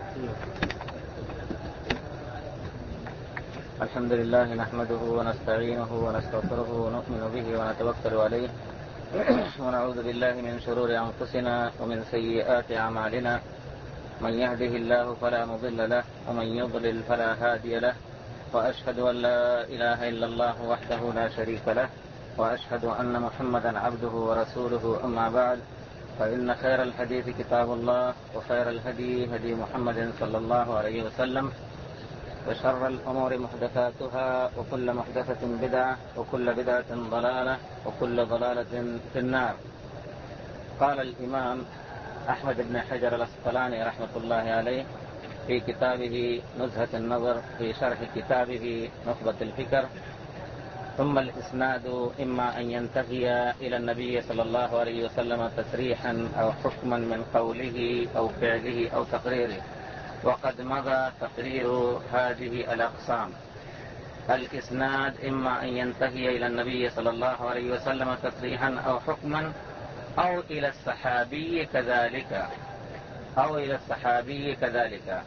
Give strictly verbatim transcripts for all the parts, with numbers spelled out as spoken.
الحمد لله نحمده ونستعينه ونستغفره ونؤمن به ونتوكل عليه ونعوذ بالله من شرور أنفسنا ومن سيئات أعمالنا. من يهده الله فلا مضل له ومن يضلل فلا هادي له، وأشهد أن لا إله إلا الله وحده لا شريك له، وأشهد أن محمدا عبده ورسوله. أما بعد، فإن خير الحديث كتاب الله، وخير الهدي هدي محمد صلى الله عليه وسلم، وشر الأمور محدثاتها، وكل محدثة بدعة، وكل بدعة ضلالة، وكل ضلالة في النار. قال الإمام أحمد بن حجر العسقلاني رحمة الله عليه في كتابه نزهة النظر في شرح كتابه نخبة الفكر: ثم الإسناد إما أن ينتهي إلى النبي صلى الله عليه وسلم تسريحا أو حكما من قوله أو فعله أو تقريره. وقد مضى تقرير هذه الأقسام. الإسناد إما أن ينتهي إلى النبي صلى الله عليه وسلم تصريحا أو حكما، أو إلى الصحابي كذلك أو إلى الصحابي كذلك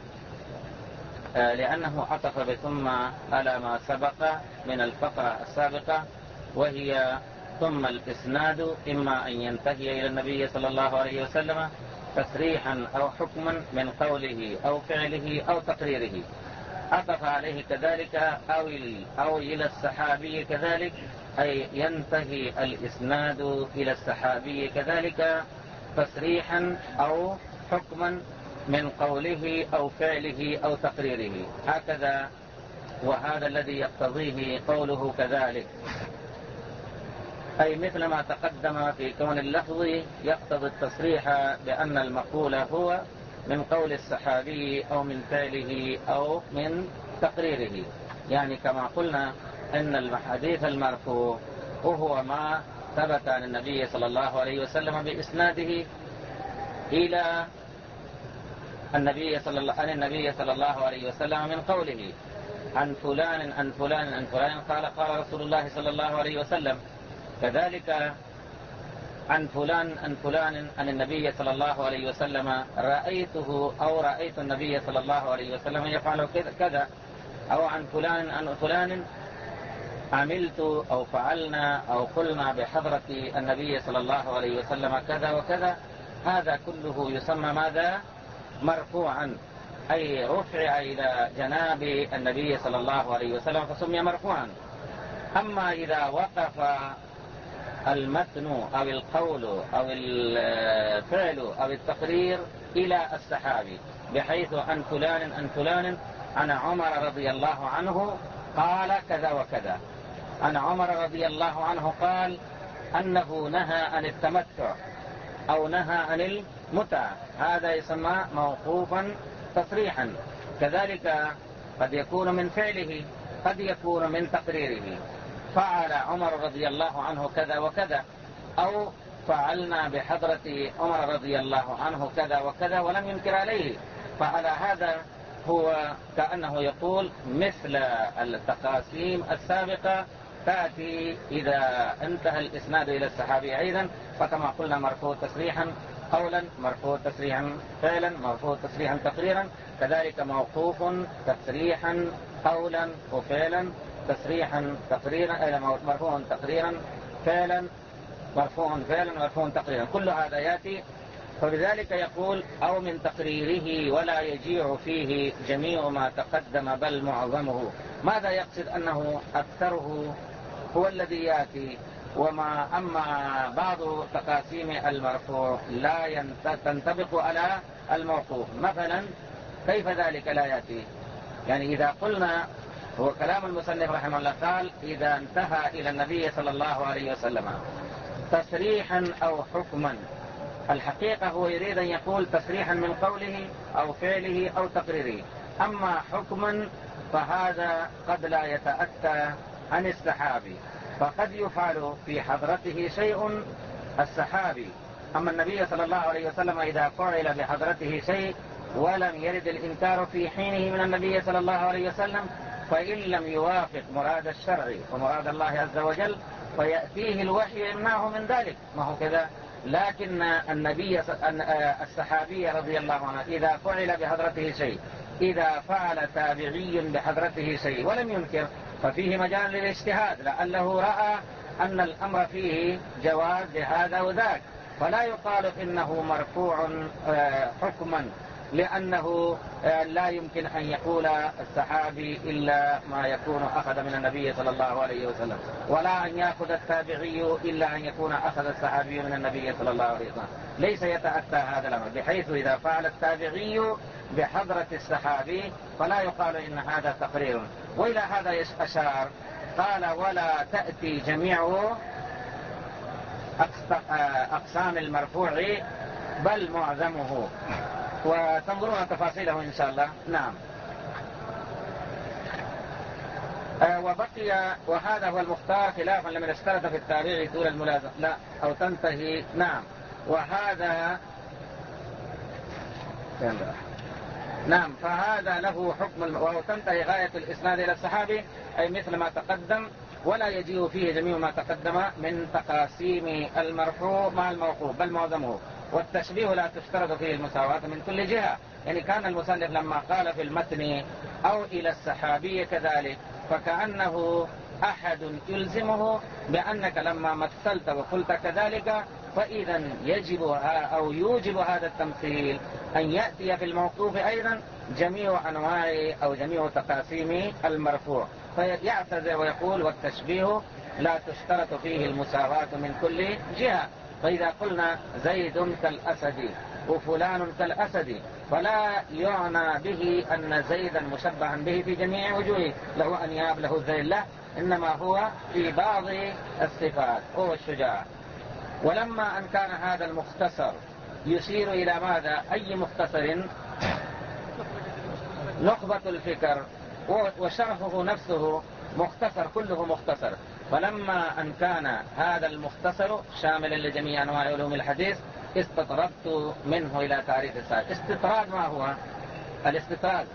لأنه عطف بثم على ما سبق من الفقرة السابقة، وهي: ثم الإسناد إما أن ينتهي إلى النبي صلى الله عليه وسلم تصريحا أو حكما من قوله أو فعله أو تقريره. عطف عليه كذلك أو, أو إلى الصحابي كذلك، أي ينتهي الإسناد إلى الصحابي كذلك تصريحا أو حكما من قوله أو فعله أو تقريره. هكذا، وهذا الذي يقتضيه قوله كذلك، أي مثل ما تقدم في كون اللفظ يقتضي التصريح بأن المقول هو من قول الصحابي أو من فعله أو من تقريره. يعني كما قلنا أن الحديث المرفوع وهو ما ثبت عن النبي صلى الله عليه وسلم بإسناده إلى النبي صلى الله عن النبي صلى الله عليه وسلم من قوله: عن فلان عن فلان عن فلان قال قال رسول الله صلى الله عليه وسلم. كذلك عن فلان عن فلان عن النبي صلى الله عليه وسلم رأيته أو رأيت النبي صلى الله عليه وسلم يفعل كذا، أو عن فلان عن فلان عملت أو فعلنا أو قلنا بحضرة النبي صلى الله عليه وسلم كذا وكذا. هذا كله يسمى ماذا؟ مرفوعا، أي رفع إلى جناب النبي صلى الله عليه وسلم فسمي مرفوعا. أما إذا وقف المتن أو القول أو الفعل أو التقرير إلى الصحابي، بحيث عن فلان عن فلان عن عمر رضي الله عنه قال كذا وكذا، عن عمر رضي الله عنه قال أنه نهى عن التمتع أو نهى عن المتعة، هذا يسمى موقوفا تصريحا. كذلك قد يكون من فعله، قد يكون من تقريره: فعل عمر رضي الله عنه كذا وكذا، أو فعلنا بحضرة عمر رضي الله عنه كذا وكذا ولم ينكر عليه. فعلى هذا هو كأنه يقول مثل التقاسيم السابقة تأتي إذا انتهى الإسناد إلى الصحابي أيضا، فكما قلنا مرفوع تصريحا قولا، مرفوع تصريحا فعلا، مرفوع تصريحا تقريرا. كذلك موقوف تصريحا قولا وفعلا، تصريحا تقريرا، مرفوع تقريرا فعلا، مرفوع فعلا، مرفوع تقريرا، كل هذا يأتي. فبذلك يقول: أو من تقريره ولا يجيع فيه جميع ما تقدم بل معظمه. ماذا يقصد؟ أنه أكثره هو الذي يأتي، وما أما بعض تقاسيم المرفوع لا تنطبق على الموقوف. مثلا كيف ذلك لا يأتي؟ يعني إذا قلنا، هو كلام المصنف رحمه الله قال: إذا انتهى إلى النبي صلى الله عليه وسلم تصريحا أو حكما. الحقيقة هو يريد أن يقول تصريحا من قوله أو فعله أو تقريره. أما حكما فهذا قد لا يتأتى عن الصحابي، فقد يفعل في حضرته شيء الصحابي. أما النبي صلى الله عليه وسلم إذا فعل بحضرته شيء ولم يرد الإنكار في حينه من النبي صلى الله عليه وسلم، فإن لم يوافق مراد الشرع ومراد الله عز وجل فيأتيه الوحي يمنعه من ذلك. ما هو كذا؟ لكن النبي الصحابي رضي الله عنه إذا فعل بحضرته شيء، إذا فعل تابعي بحضرته شيء ولم ينكر، ففيه مجال للاجتهاد، لعله رأى أن الأمر فيه جواز لهذا وذاك، فلا يقال إنه مرفوع حكما، لأنه لا يمكن أن يقول الصحابي إلا ما يكون أخذ من النبي صلى الله عليه وسلم، ولا أن يأخذ التابعي إلا أن يكون أخذ الصحابي من النبي صلى الله عليه وسلم. ليس يتأتى هذا الأمر، بحيث إذا فعل التابعي بحضرة الصحابي فلا يقال إن هذا تقرير. وإلى هذا أشار، قال ولا تأتي جميع أقسام المرفوع بل معظمه، وتنظرون تفاصيله إن شاء الله. نعم. آه وبقي وهذا هو المختار خلافا لمن اشترط في التابع طول الملازمة لا أو تنتهي. نعم. وهذا نعم فهذا له حكم وهو تنتهي غاية الإسناد إلى الصحابي، أي مثل ما تقدم، ولا يجيء فيه جميع ما تقدم من تقاسيم المرفوع مع الموقوف بل معظمه. والتشبيه لا تشترط فيه المساواة من كل جهة، يعني كان المصنف لما قال في المتن أو إلى الصحابي كذلك فكأنه أحد يلزمه بأنك لما مثلت وقلت كذلك فإذا يجب أو يوجب هذا التمثيل أن يأتي في الموقوف أيضا جميع أنواع أو جميع تقاسيم المرفوع، فيعتذر ويقول والتشبيه لا تشترط فيه المساواة من كل جهة. فإذا قلنا زيد كالأسد وفلان كالأسد فلا يعنى به أن زيدا مشبها به في جميع وجوهه، له أنياب له ذيل، لا، إنما هو في بعض الصفات هو الشجاع. ولما أن كان هذا المختصر يشير إلى ماذا؟ أي مختصر؟ نخبة الفكر، وشرحه نفسه مختصر، كله مختصر. فلما أن كان هذا المختصر شاملا لجميع أنواع علوم الحديث استطردت منه إلى تعريف السائل. استطراد ما هو؟ الاستطراد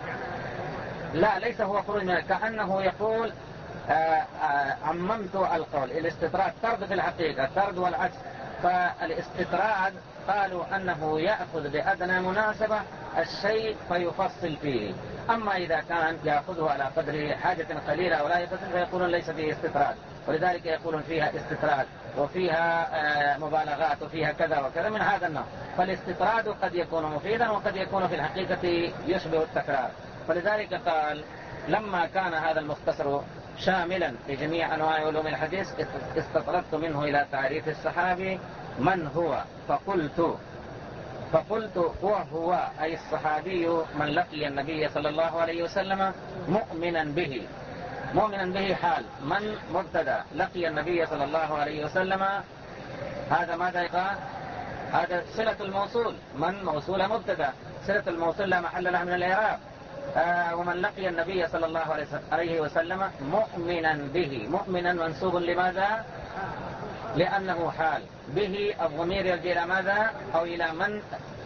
لا ليس هو خروج منه، كأنه يقول آآ آآ عممت القول. الاستطراد طرد في الحقيقة، طرد والعكس. فالاستطراد قالوا أنه يأخذ بأدنى مناسبة الشيء فيفصل فيه، أما إذا كان يأخذه على قدر حاجة قليلة أو لا يفصل فيقولون ليس فيه استطراد، ولذلك يقولون فيها استطراد وفيها مبالغات وفيها كذا وكذا من هذا النوع. فالاستطراد قد يكون مفيدا وقد يكون في الحقيقة يشبه التكرار. فلذلك قال لما كان هذا المختصر شاملا لجميع أنواع علوم الحديث استطردت منه إلى تعريف الصحابي من هو، فقلت فقلت هو هو أي الصحابي من لقي النبي صلى الله عليه وسلم مؤمنا به. مؤمنا به حال من مبتدا، لقي النبي صلى الله عليه وسلم، هذا ماذا يقال؟ هذا صلة الموصول، من موصول مبتدا، صلة الموصول لا محل له من الإعراب. آه ومن لقي النبي صلى الله عليه وسلم مؤمنا به، مؤمنا منسوب لماذا؟ لأنه حال. به الضمير يرجع إلى ماذا؟ أو إلى من؟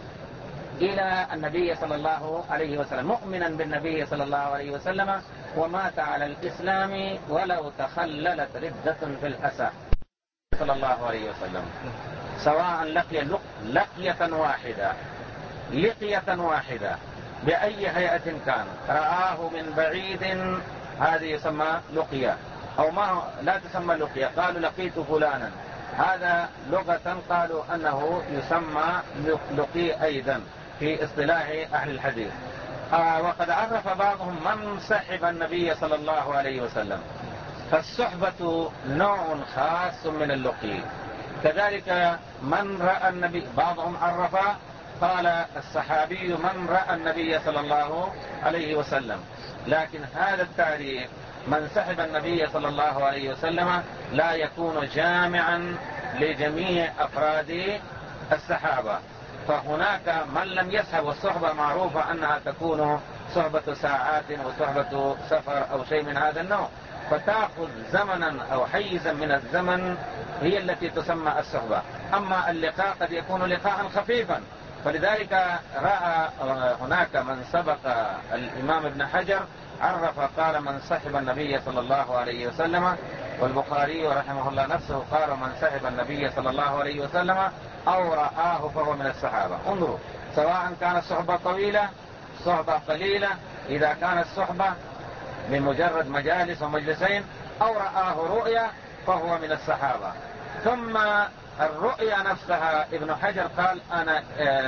إلى النبي صلى الله عليه وسلم، مؤمنا بالنبي صلى الله عليه وسلم ومات على الإسلام ولو تخللت ردة في الأسى صلى الله عليه وسلم، سواء لقي لقية واحدة لقية واحدة بأي هيئة كان، رآه من بعيد هذه يسمى لقية، أو ما لا تسمى لقية، قالوا لقيت فلانا، هذا لغة قالوا أنه يسمى لقي أيضا في اصطلاح أهل الحديث. آه وقد عرف بعضهم من صحب النبي صلى الله عليه وسلم، فالصحبة نوع خاص من اللقي. كذلك من رأى النبي، بعضهم عرف قال الصحابي من رأى النبي صلى الله عليه وسلم، لكن هذا التعريف من صحب النبي صلى الله عليه وسلم لا يكون جامعا لجميع أفراد الصحابة. فهناك من لم يصحب، والصحبة معروفة أنها تكون صحبة ساعات وصحبة سفر أو شيء من هذا النوع، فتأخذ زمنا أو حيزا من الزمن هي التي تسمى الصحبة. أما اللقاء قد يكون لقاء خفيفا، فلذلك رأى هناك من سبق الإمام ابن حجر عرف قال من صحب النبي صلى الله عليه وسلم والبخاري رحمه الله نفسه قال من صحب النبي صلى الله عليه وسلم أو رآه فهو من الصحابة. انظروا، سواء كانت الصحبة طويلة صحبة قليلة، إذا كانت الصحبة بمجرد مجالس ومجلسين أو رآه رؤيا فهو من الصحابة. ثم الرؤيا نفسها ابن حجر قال أنا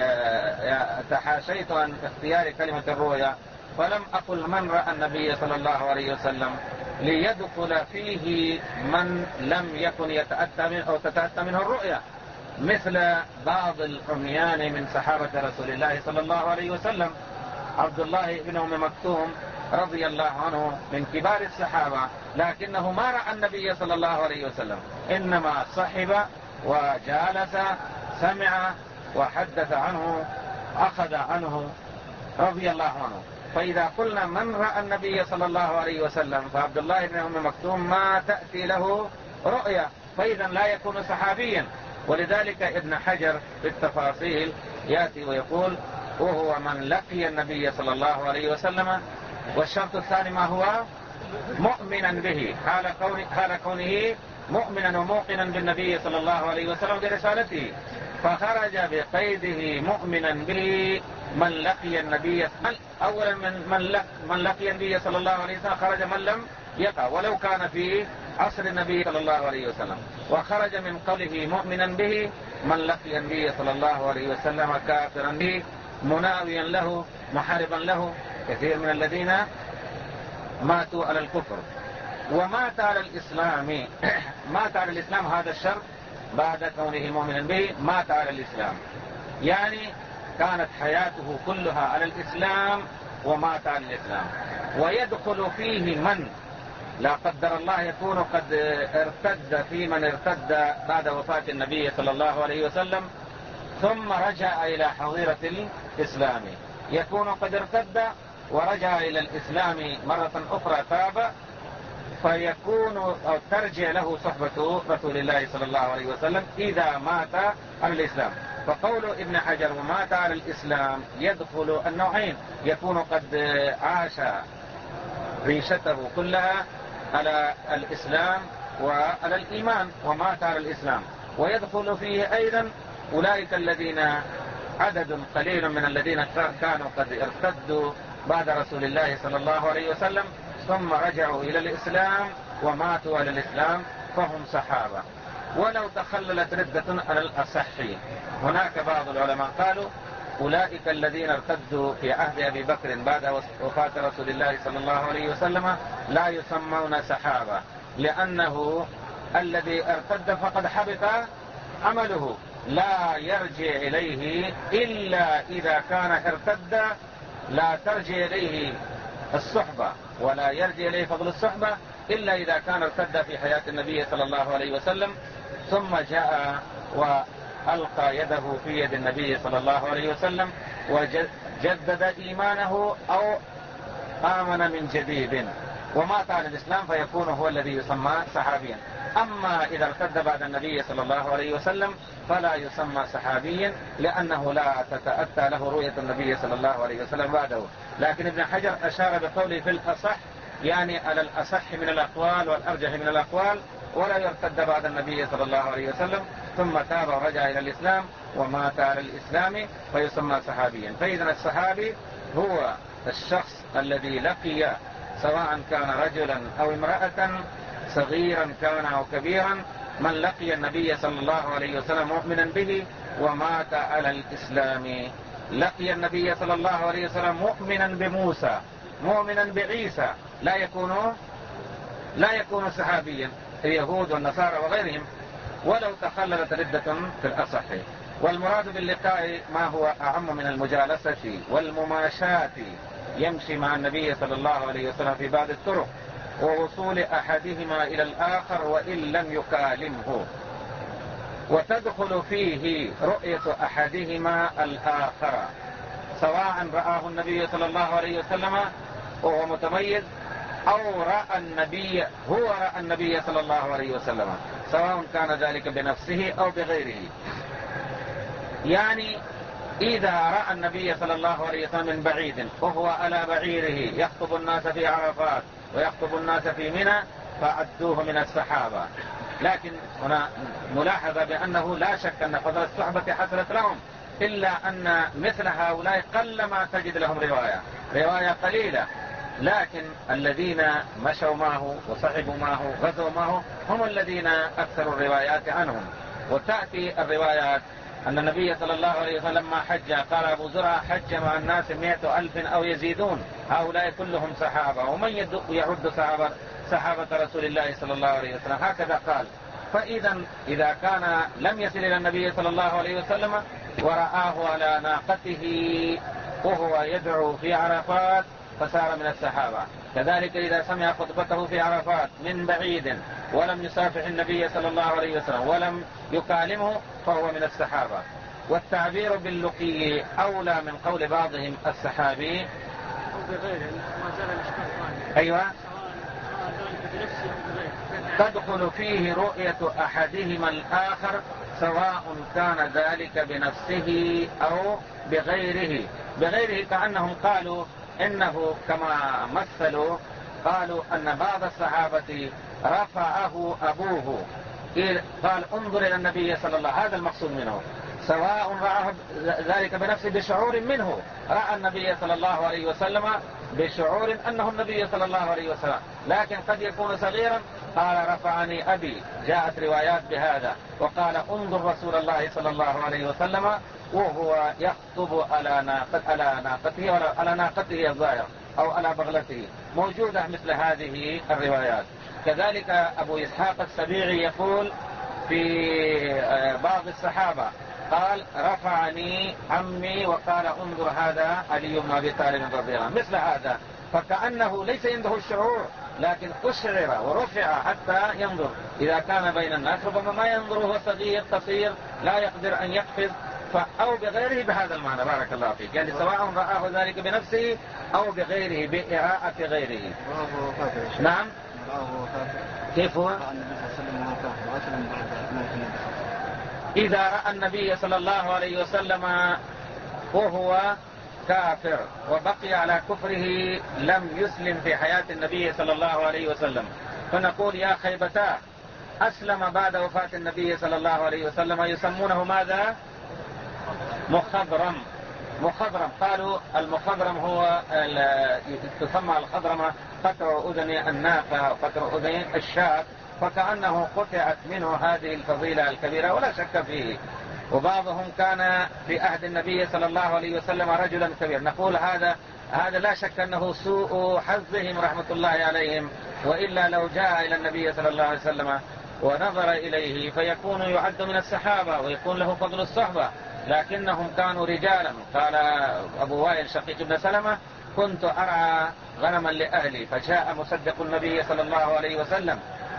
تحاشيت عن اختيار كلمة الرؤيا فلم أقل من رأى النبي صلى الله عليه وسلم ليدخل فيه من لم يكن يتأتى منه أو تتأتى منه الرؤيا، مثل بعض العميان من صحابة رسول الله صلى الله عليه وسلم. عبد الله بن أم مكتوم رضي الله عنه من كبار الصحابة، لكنه ما رأى النبي صلى الله عليه وسلم، إنما صحب وجالس سمع وحدث عنه أخذ عنه رضي الله عنه. فإذا قلنا من رأى النبي صلى الله عليه وسلم فعبد الله بن أم مكتوم ما تأتي له رؤيا، فإذا لا يكون صحابيا. ولذلك ابن حجر في التفاصيل يأتي ويقول وهو من لقي النبي صلى الله عليه وسلم. والشرط الثاني ما هو؟ مؤمنا به، حال كونه, حال كونه مؤمنا وموقنا بالنبي صلى الله عليه وسلم برسالته، فخرج بقيده مؤمنا به من لقي النبي. أولا من, من, لق من لقي النبي صلى الله عليه وسلم خرج من لم يقع ولو كان في عصر النبي صلى الله عليه وسلم، وخرج من قوله مؤمنا به من لقي النبي صلى الله عليه وسلم كافرا به مناويا له محاربا له. كثير من الذين ماتوا على الكفر ومات على الإسلام مات على الإسلام، هذا الشرط بعد كونه مؤمنا به مات على الإسلام، يعني كانت حياته كلها على الإسلام ومات على الإسلام. ويدخل فيه من لا قدر الله يكون قد ارتد في من ارتد بعد وفاة النبي صلى الله عليه وسلم ثم رجع إلى حظيرة الإسلام، يكون قد ارتد ورجع إلى الإسلام مرة أخرى تاب، فيكون أو ترجع له صحبة رسول الله صلى الله عليه وسلم إذا مات على الإسلام. فقول ابن حجر ومات على الإسلام يدخل النوعين، يكون قد عاش عيشته كلها على الإسلام وعلى الإيمان ومات على الإسلام، ويدخل فيه أيضا أولئك الذين عدد قليل من الذين كانوا قد ارتدوا بعد رسول الله صلى الله عليه وسلم ثم رجعوا إلى الإسلام وماتوا على الإسلام فهم صحابة. ولو تخللت ردة على الأصح، هناك بعض العلماء قالوا أولئك الذين ارتدوا في عهد أبي بكر بعد وفاة رسول الله صلى الله عليه وسلم لا يسمون صحابة، لأنه الذي ارتد فقد حبط عمله، لا يرجع إليه إلا إذا كان ارتد، لا ترجع إليه الصحبة ولا يرجع إليه فضل الصحبة إلا إذا كان ارتد في حياة النبي صلى الله عليه وسلم ثم جاء وألقى يده في يد النبي صلى الله عليه وسلم وجدد إيمانه أو آمن من جديد ومات على الإسلام فيكون هو الذي يسمى صحابيا. أما إذا ارتد بعد النبي صلى الله عليه وسلم فلا يسمى صحابيا، لأنه لا تتأتى له رؤية النبي صلى الله عليه وسلم بعده. لكن ابن حجر أشار بقوله في الأصح، يعني على الأصح من الأقوال والأرجح من الأقوال، ولا يرتد بعد النبي صلى الله عليه وسلم ثم تاب ورجع إلى الإسلام ومات على الإسلام فيسمى صحابيا. فإذا الصحابي هو الشخص الذي لقي سواء كان رجلا أو امرأة، صغيرا كان أو كبيرا، من لقي النبي صلى الله عليه وسلم مؤمنا به ومات على الإسلام. لقي النبي صلى الله عليه وسلم مؤمنا بموسى مؤمنا بعيسى لا يكون لا يكون صحابيا، اليهود والنصارى وغيرهم، ولو تخللت ردة في الأصح. والمراد باللقاء ما هو أعم من المجالسة والمماشاة، يمشي مع النبي صلى الله عليه وسلم في بعض الطرق ووصول أحدهما إلى الآخر وإن لم يكالمه، وتدخل فيه رؤية أحدهما الآخر، سواء رآه النبي صلى الله عليه وسلم وهو متميز أو رأى النبي هو رأى النبي صلى الله عليه وسلم، سواء كان ذلك بنفسه أو بغيره. يعني إذا رأى النبي صلى الله عليه وسلم من بعيد وهو على بعيره يخطب الناس في عرفات ويخطب الناس في منى، فعدوه من الصحابة. لكن هنا ملاحظة بأنه لا شك أن فضل الصحبة حصلت لهم، إلا أن مثل هؤلاء قلما تجد لهم رواية رواية قليلة، لكن الذين مشوا معه وصحبوا معه غزوا معه هم الذين أكثروا الروايات عنهم. وتأتي الروايات أن النبي صلى الله عليه وسلم ما حج، قال أبو زرعة حج مع الناس مئة ألف أو يزيدون، هؤلاء كلهم صحابة، ومن يعد صحابة صحابة رسول الله صلى الله عليه وسلم، هكذا قال. فإذا إذا كان لم يصل إلى النبي صلى الله عليه وسلم ورآه على ناقته وهو يدعو في عرفات فصار من الصحابة. كذلك إذا سمع خطبته في عرفات من بعيد ولم يصافح النبي صلى الله عليه وسلم ولم يكالمه فهو من الصحابة. والتعبير باللقي أولى من قول بعضهم الصحابي. أيوة، تدخل فيه رؤية أحدهما الآخر سواء كان ذلك بنفسه أو بغيره. بغيره كأنهم قالوا إنه كما مثلوا، قالوا أن بعض الصحابة رفعه أبوه، قال انظر إلى النبي صلى الله عليه وسلم، هذا المقصود منه، سواء رأى ذلك بنفسه بشعور منه، رأى النبي صلى الله عليه وسلم بشعور أنه النبي صلى الله عليه وسلم، لكن قد يكون صغيرا، قال رفعني أبي، جاءت روايات بهذا، وقال انظر رسول الله صلى الله عليه وسلم وهو يخطب على ناقته على ناقته ولا على ناقته الظاهر أو على بغلته، موجودة مثل هذه الروايات. كذلك أبو إسحاق السبيعي يقول في بعض الصحابة، قال رفعني عمي وقال انظر هذا علي بن أبي طالب رضي الله عنه، مثل هذا، فكأنه ليس عنده الشعور لكن أشعر ورفع حتى ينظر. إذا كان بين الناس ربما ما ينظر، هو صغير قصير لا يقدر أن يقفز، أو بغيره بهذا المعنى. بارك الله فيك، يعني سواء رآه ذلك بنفسه أو بغيره بإراءة غيره. نعم، كيف هو؟ إذا رأى النبي صلى الله عليه وسلم وهو كافر وبقي على كفره لم يسلم في حياة النبي صلى الله عليه وسلم، فنقول يا خيبتاه، أسلم بعد وفاة النبي صلى الله عليه وسلم، يسمونه ماذا؟ مخضرم. مخضرم، قالوا المخضرم هو تسمى الخضرمة قطع أذن الناقة وقطع أذن الشاة، فكأنه قطعت منه هذه الفضيلة الكبيرة ولا شك فيه. وبعضهم كان في عهد النبي صلى الله عليه وسلم رجلا كبير، نقول هذا هذا لا شك أنه سوء حظهم رحمة الله عليهم، وإلا لو جاء إلى النبي صلى الله عليه وسلم ونظر إليه فيكون يعد من الصحابة ويكون له فضل الصحبة، لكنهم كانوا رجالا. قال أبو وائل شقيق بن سلمة كنت أرعى غنما لأهلي، فجاء مصدق النبي صلى الله عليه وسلم،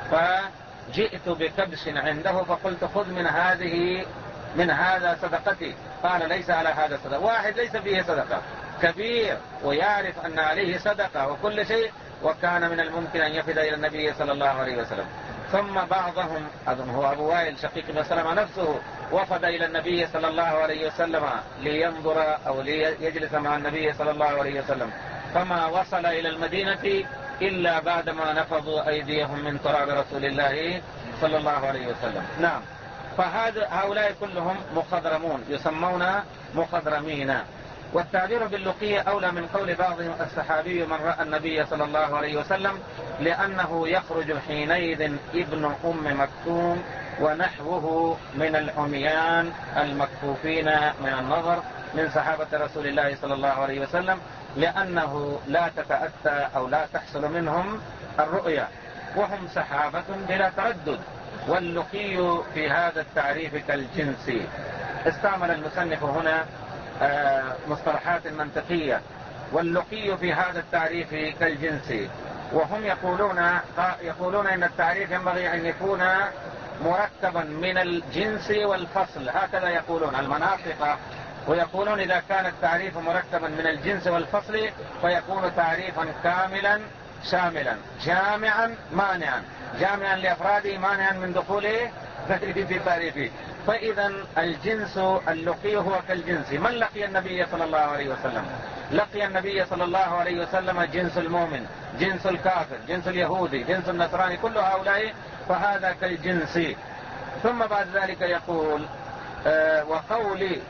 فجئت بكبش عنده فقلت خذ من هذه من هذا صدقتي، قال ليس على هذا صدقة. واحد ليس فيه صدقة، كبير ويعرف أن عليه صدقة وكل شيء، وكان من الممكن أن يفد إلى النبي صلى الله عليه وسلم. ثم بعضهم أظن هو أبو وائل شقيق بن سلمة نفسه وفد إلى النبي صلى الله عليه وسلم لينظر أو ليجلس مع النبي صلى الله عليه وسلم، فما وصل إلى المدينة إلا بعدما نفضوا أيديهم من تراب رسول الله صلى الله عليه وسلم. نعم، فهؤلاء كلهم مخضرمون، يسمون مخضرمين. والتعبير باللقية أولى من قول بعضهم الصحابي من رأى النبي صلى الله عليه وسلم، لأنه يخرج حينئذ ابن أم مكتوم ونحوه من العميان المكفوفين من النظر من صحابة رسول الله صلى الله عليه وسلم، لأنه لا تتأتى أو لا تحصل منهم الرؤية، وهم صحابة بلا تردد. واللقي في هذا التعريف كالجنسي. استعمل المصنف هنا مصطلحات منطقية. واللقي في هذا التعريف كالجنسي، وهم يقولون يقولون إن التعريف ينبغي أن يكون مركبا من الجنس والفصل، هكذا يقولون المناطق، ويقولون إذا كان التعريف مركبا من الجنس والفصل فيكون تعريفا كاملا شاملا جامعا مانعا، جامعا لأفراده مانعا من دخوله في تعريفه. فإذا الجنس اللقي هو كالجنس. من لقي النبي صلى الله عليه وسلم؟ لقي النبي صلى الله عليه وسلم جنس المؤمن، جنس الكافر، جنس اليهودي، جنس النصراني، كل هؤلاء، فهذا كالجنس. ثم بعد ذلك يقول آه وقولي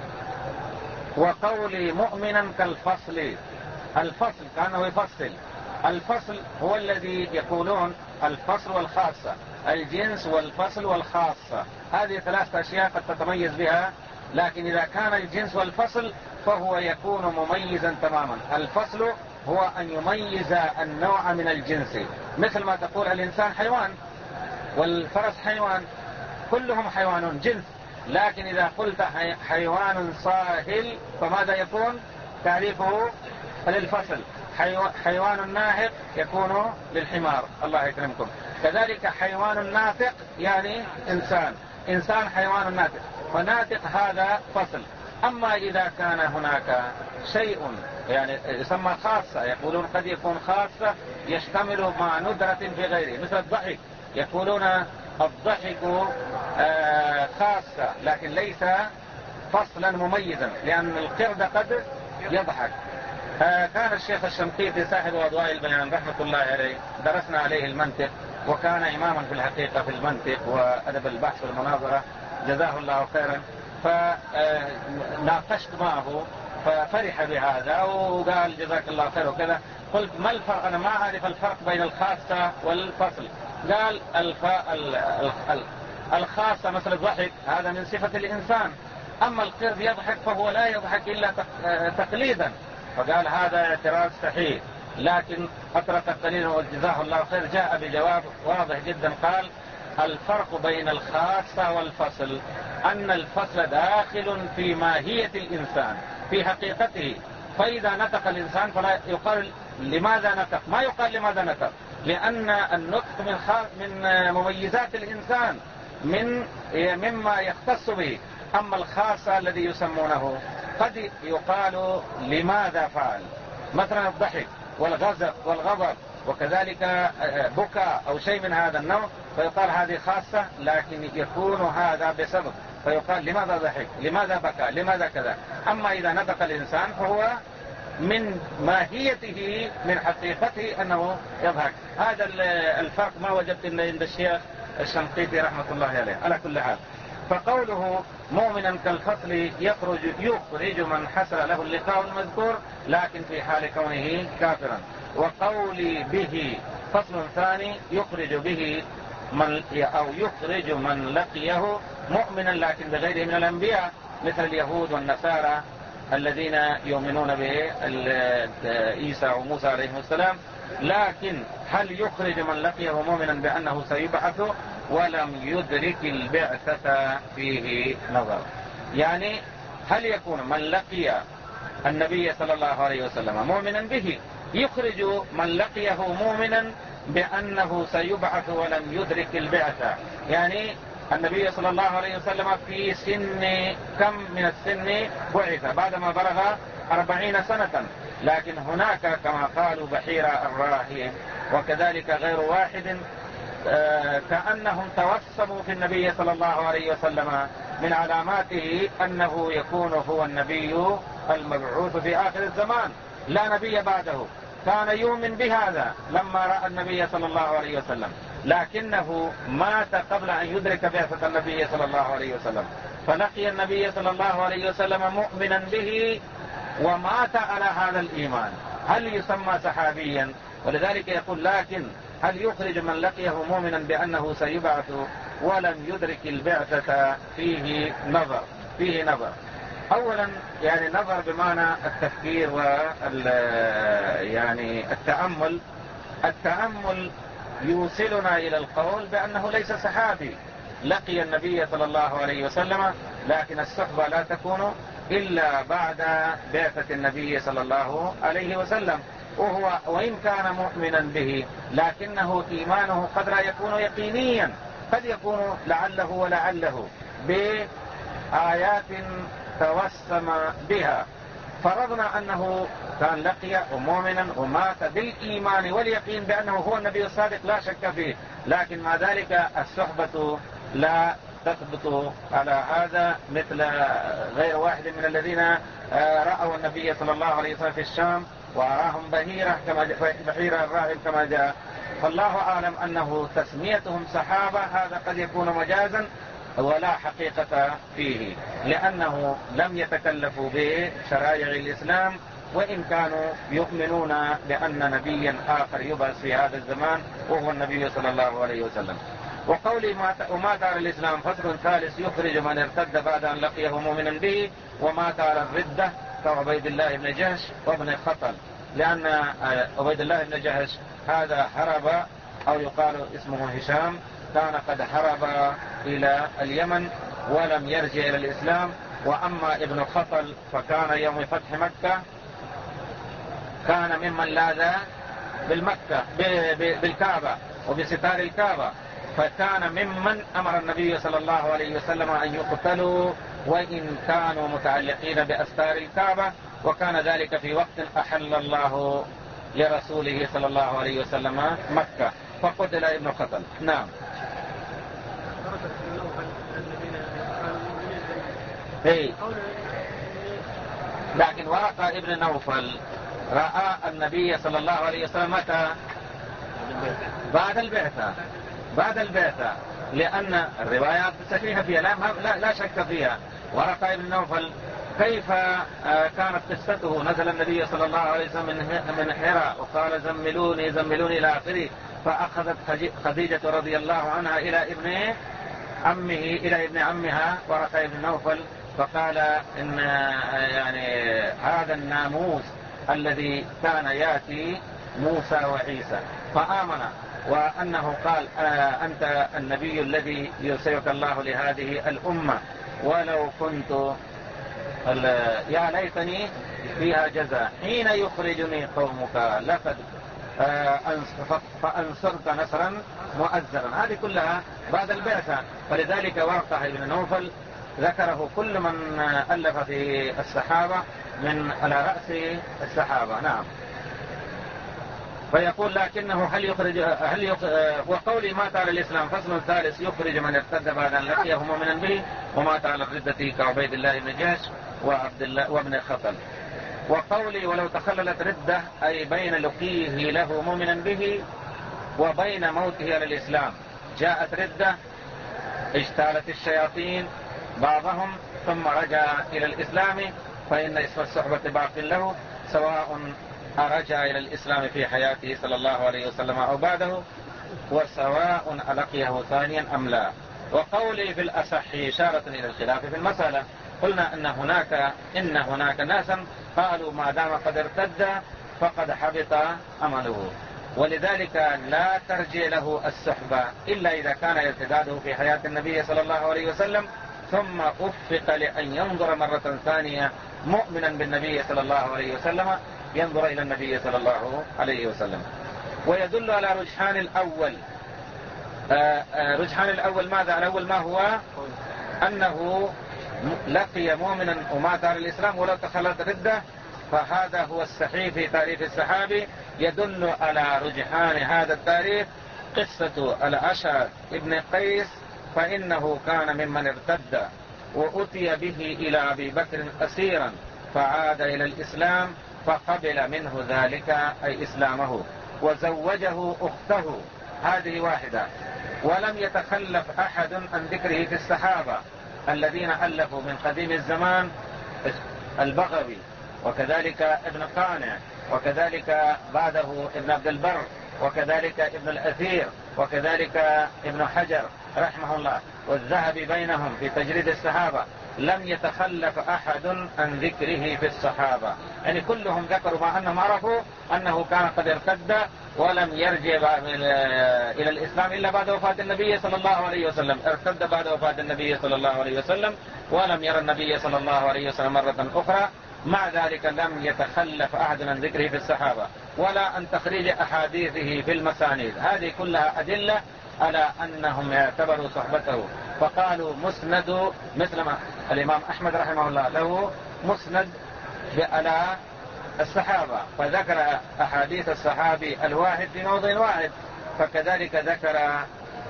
وقولي مؤمنا كالفصل. الفصل كأنه يفصل. الفصل هو الذي يقولون الفصل والخاصة، الجنس والفصل والخاصة، هذه ثلاثة أشياء قد تتميز بها، لكن إذا كان الجنس والفصل فهو يكون مميزا تماما. الفصل هو أن يميز النوع من الجنس، مثل ما تقول الإنسان حيوان والفرس حيوان، كلهم حيوان جنس، لكن إذا قلت حيوان صاهل فماذا يكون تعريفه؟ للفصل. حيوان ناهق يكون للحمار، الله يكرمكم. كذلك حيوان ناطق يعني إنسان، إنسان حيوان ناطق، فناطق هذا فصل. أما إذا كان هناك شيء يعني يسمى خاصة، يقولون قد يكون خاصة يشتمل مع ندرة في غيره، مثل الضحك، يقولون الضحك خاصة لكن ليس فصلا مميزا، لأن القرد قد يضحك. كان الشيخ الشنقيطي صاحب أضواء البيان رحمة الله عليه درسنا عليه المنطق، وكان إماما في الحقيقة في المنطق وأدب البحث والمناظرة، جزاه الله خيرا. فناقشت معه ففرح بهذا وقال جزاك الله خير وكذا. قلت ما الفرق؟ أنا ما أعرف الفرق بين الخاصة والفصل. قال الف... الخاصة مثل الضحك هذا من صفة الإنسان، أما القرد يضحك فهو لا يضحك إلا تقليدا. فقال هذا اعتراض صحيح، لكن أطرق قليلا وجزاه الله خير جاء بجواب واضح جدا. قال الفرق بين الخاصة والفصل أن الفصل داخل في ماهية الإنسان في حقيقته، فإذا نطق الإنسان فلا يقال لماذا نطق، ما يقال لماذا نطق، لأن النطق من من مميزات الإنسان، من مما يختص به. أما الخاصة الذي يسمونه قد يقال لماذا فعل، مثلا الضحك والغضب والغضب وكذلك بكاء أو شيء من هذا النوع، فيقال هذه خاصة، لكن يكون هذا بسبب، فيقال لماذا ضحك، لماذا بكى، لماذا كذا. أما إذا نطق الإنسان فهو من ماهيته من حقيقته أنه يضحك. هذا الفرق ما وجدت إلا عند الشيخ الشنقيطي رحمة الله عليه. على كل حال، فقوله مؤمنا كالفصل يخرج يخرج من حصل له اللقاء المذكور لكن في حال كونه كافرا. وقولي به فصل ثاني يخرج به من أو يخرج من لقيه مؤمنا لكن بغيره من الأنبياء، مثل اليهود والنصارى الذين يؤمنون بعيسى وموسى عليهم السلام. لكن هل يخرج من لقيه مؤمنا بأنه سيبعث ولم يدرك البعثة؟ فيه نظر. يعني هل يكون من لقي النبي صلى الله عليه وسلم مؤمنا به يخرج من لقيه مؤمنا بأنه سيبعث ولم يدرك البعثة؟ يعني النبي صلى الله عليه وسلم في سن كم من السن بعث؟ بعدما بلغ أربعين سنة. لكن هناك كما قالوا بحيرة الراهي وكذلك غير واحد آه كأنهم توسموا في النبي صلى الله عليه وسلم من علاماته أنه يكون هو النبي المبعوث في آخر الزمان، لا نبي بعده. كان يؤمن بهذا لما رأى النبي صلى الله عليه وسلم، لكنه مات قبل أن يدرك بعثة النبي صلى الله عليه وسلم، فلقي النبي صلى الله عليه وسلم مؤمنا به ومات على هذا الإيمان. هل يسمى صحابيا؟ ولذلك يقول لكن هل يخرج من لقيه مؤمنا بأنه سيبعث ولم يدرك البعثة؟ فيه نظر فيه نظر أولا يعني نظر بمعنى التفكير وال يعني التأمل. التأمل يوصلنا إلى القول بأنه ليس صحابي، لقي النبي صلى الله عليه وسلم، لكن الصحبة لا تكون إلا بعد بعثة النبي صلى الله عليه وسلم. وهو وإن كان مؤمنا به لكنه إيمانه قد لا يكون يقينيا، قد يكون لعله ولعله بآيات توسم بها. فرضنا أنه كان لقي ومؤمنا ومات بالإيمان واليقين بأنه هو النبي الصادق لا شك فيه، لكن مع ذلك الصحبة لا تثبت على هذا مثل غير واحد من الذين رأوا النبي صلى الله عليه وسلم في الشام وأراهم بهيرة كما بحيرة الراهب كما جاء. فالله أعلم أنه تسميتهم صحابة هذا قد يكون مجازا ولا حقيقة فيه، لأنه لم يتكلفوا بشرائع الإسلام، وإن كانوا يؤمنون بأن نبيا آخر يبعث في هذا الزمان وهو النبي صلى الله عليه وسلم. وقولي ومات على الإسلام فصل ثالث يخرج من ارتد بعد أن لقيه مؤمنا به ومات على الردة كعبيد الله بن جهش وابن خطل، لأن عبيد الله بن جهش هذا هرب أو يقال اسمه هشام، كان قد هرب إلى اليمن ولم يرجع إلى الإسلام. وأما ابن خطل فكان يوم فتح مكة كان ممن لاذ بالمكة بالكعبة وبستار الكعبة، فكان ممن أمر النبي صلى الله عليه وسلم أن يقتلوا وإن كانوا متعلقين بأستار الكعبة، وكان ذلك في وقت أحل الله لرسوله صلى الله عليه وسلم مكة، فقتل ابن خطل. نعم. اي لكن ورقة ابن نوفل رأى النبي صلى الله عليه وسلم متى؟ بعد البعثة بعد البعثة لأن الروايات صحيحة فيها لا, لا, لا شك فيها. ورقة ابن نوفل كيف كانت قصته؟ نزل النبي صلى الله عليه وسلم من حراء وقال زملوني زملوني إلى آخره، فأخذت خديجة رضي الله عنها إلى ابن عمه إلى ابن عمها ورقة ابن نوفل، فقال إن يعني هذا الناموس الذي كان يأتي موسى وعيسى، فآمن وأنه قال أنت النبي الذي يرسلك الله لهذه الأمة، ولو كنت يا ليتني فيها جزاء حين يخرجني قومك لقد فأنصرت نصرا مؤزرا. هذه كلها بعد البعثة، فلذلك ورقة ابن نوفل ذكره كل من ألف في الصحابة من على رأس الصحابة. نعم. فيقول لكنه هل يخرج هل يخ... وقولي مات على الإسلام فصل ثالث يخرج من ارتد بعد أن لقيه مؤمنا به ومات على الردة كعبيد الله بن جهش وعبد الله وابن خطل. وقولي ولو تخللت ردة أي بين لقيه له مؤمنا به وبين موته على الإسلام، جاءت ردة اجتالت الشياطين بعضهم ثم رجع إلى الإسلام، فإن اسم الصحبة باق له سواء رجع إلى الإسلام في حياته صلى الله عليه وسلم أو بعده، وسواء ألقيه ثانيا أم لا. وقولي في الأصح إشارة إلى الخلاف في المسألة. قلنا إن هناك إن هناك ناسا قالوا ما دام قد ارتد فقد حبط عمله، ولذلك لا ترجع له الصحبة إلا إذا كان ارتداده في حياة النبي صلى الله عليه وسلم ثم أفق لأن ينظر مرة ثانية مؤمنا بالنبي صلى الله عليه وسلم ينظر إلى النبي صلى الله عليه وسلم. ويدل على رجحان الأول. آآ آآ رجحان الأول ماذا؟ الأول ما هو؟ أنه لقي مؤمنا ومات على الإسلام ولو تخلت ردة، فهذا هو الصحيح في تاريخ الصحابي. يدل على رجحان هذا التاريخ قصة الأشعث ابن قيس، فإنه كان ممن ارتد وأتي به إلى أبي بكر أسيرا فعاد إلى الإسلام فقبل منه ذلك أي إسلامه وزوجه أخته، هذه واحدة. ولم يتخلف أحد عن ذكره في الصحابة الذين ألفوا من قديم الزمان، البغوي وكذلك ابن قانع وكذلك بعده ابن عبد البر وكذلك ابن الأثير وكذلك ابن حجر رحمه الله والذهبي بينهم في تجريد الصحابة. لم يتخلف أحد عن ذكره في الصحابة، يعني كلهم ذكروا مع أنهم عرفوا أنه كان قد ارتد ولم يرجع إلى الإسلام إلا بعد وفاة النبي صلى الله عليه وسلم، ارتد بعد وفاة النبي صلى الله عليه وسلم ولم يرى النبي صلى الله عليه وسلم مرة أخرى. مع ذلك لم يتخلف أحد عن ذكره في الصحابة ولا عن تخريج أحاديثه في المسانيد. هذه كلها أدلة على أنهم اعتبروا صحبته، فقالوا مسند، مثل ما الإمام أحمد رحمه الله له مسند على الصحابة، فذكر أحاديث الصحابي الواحد في موضع واحد، فكذلك ذكر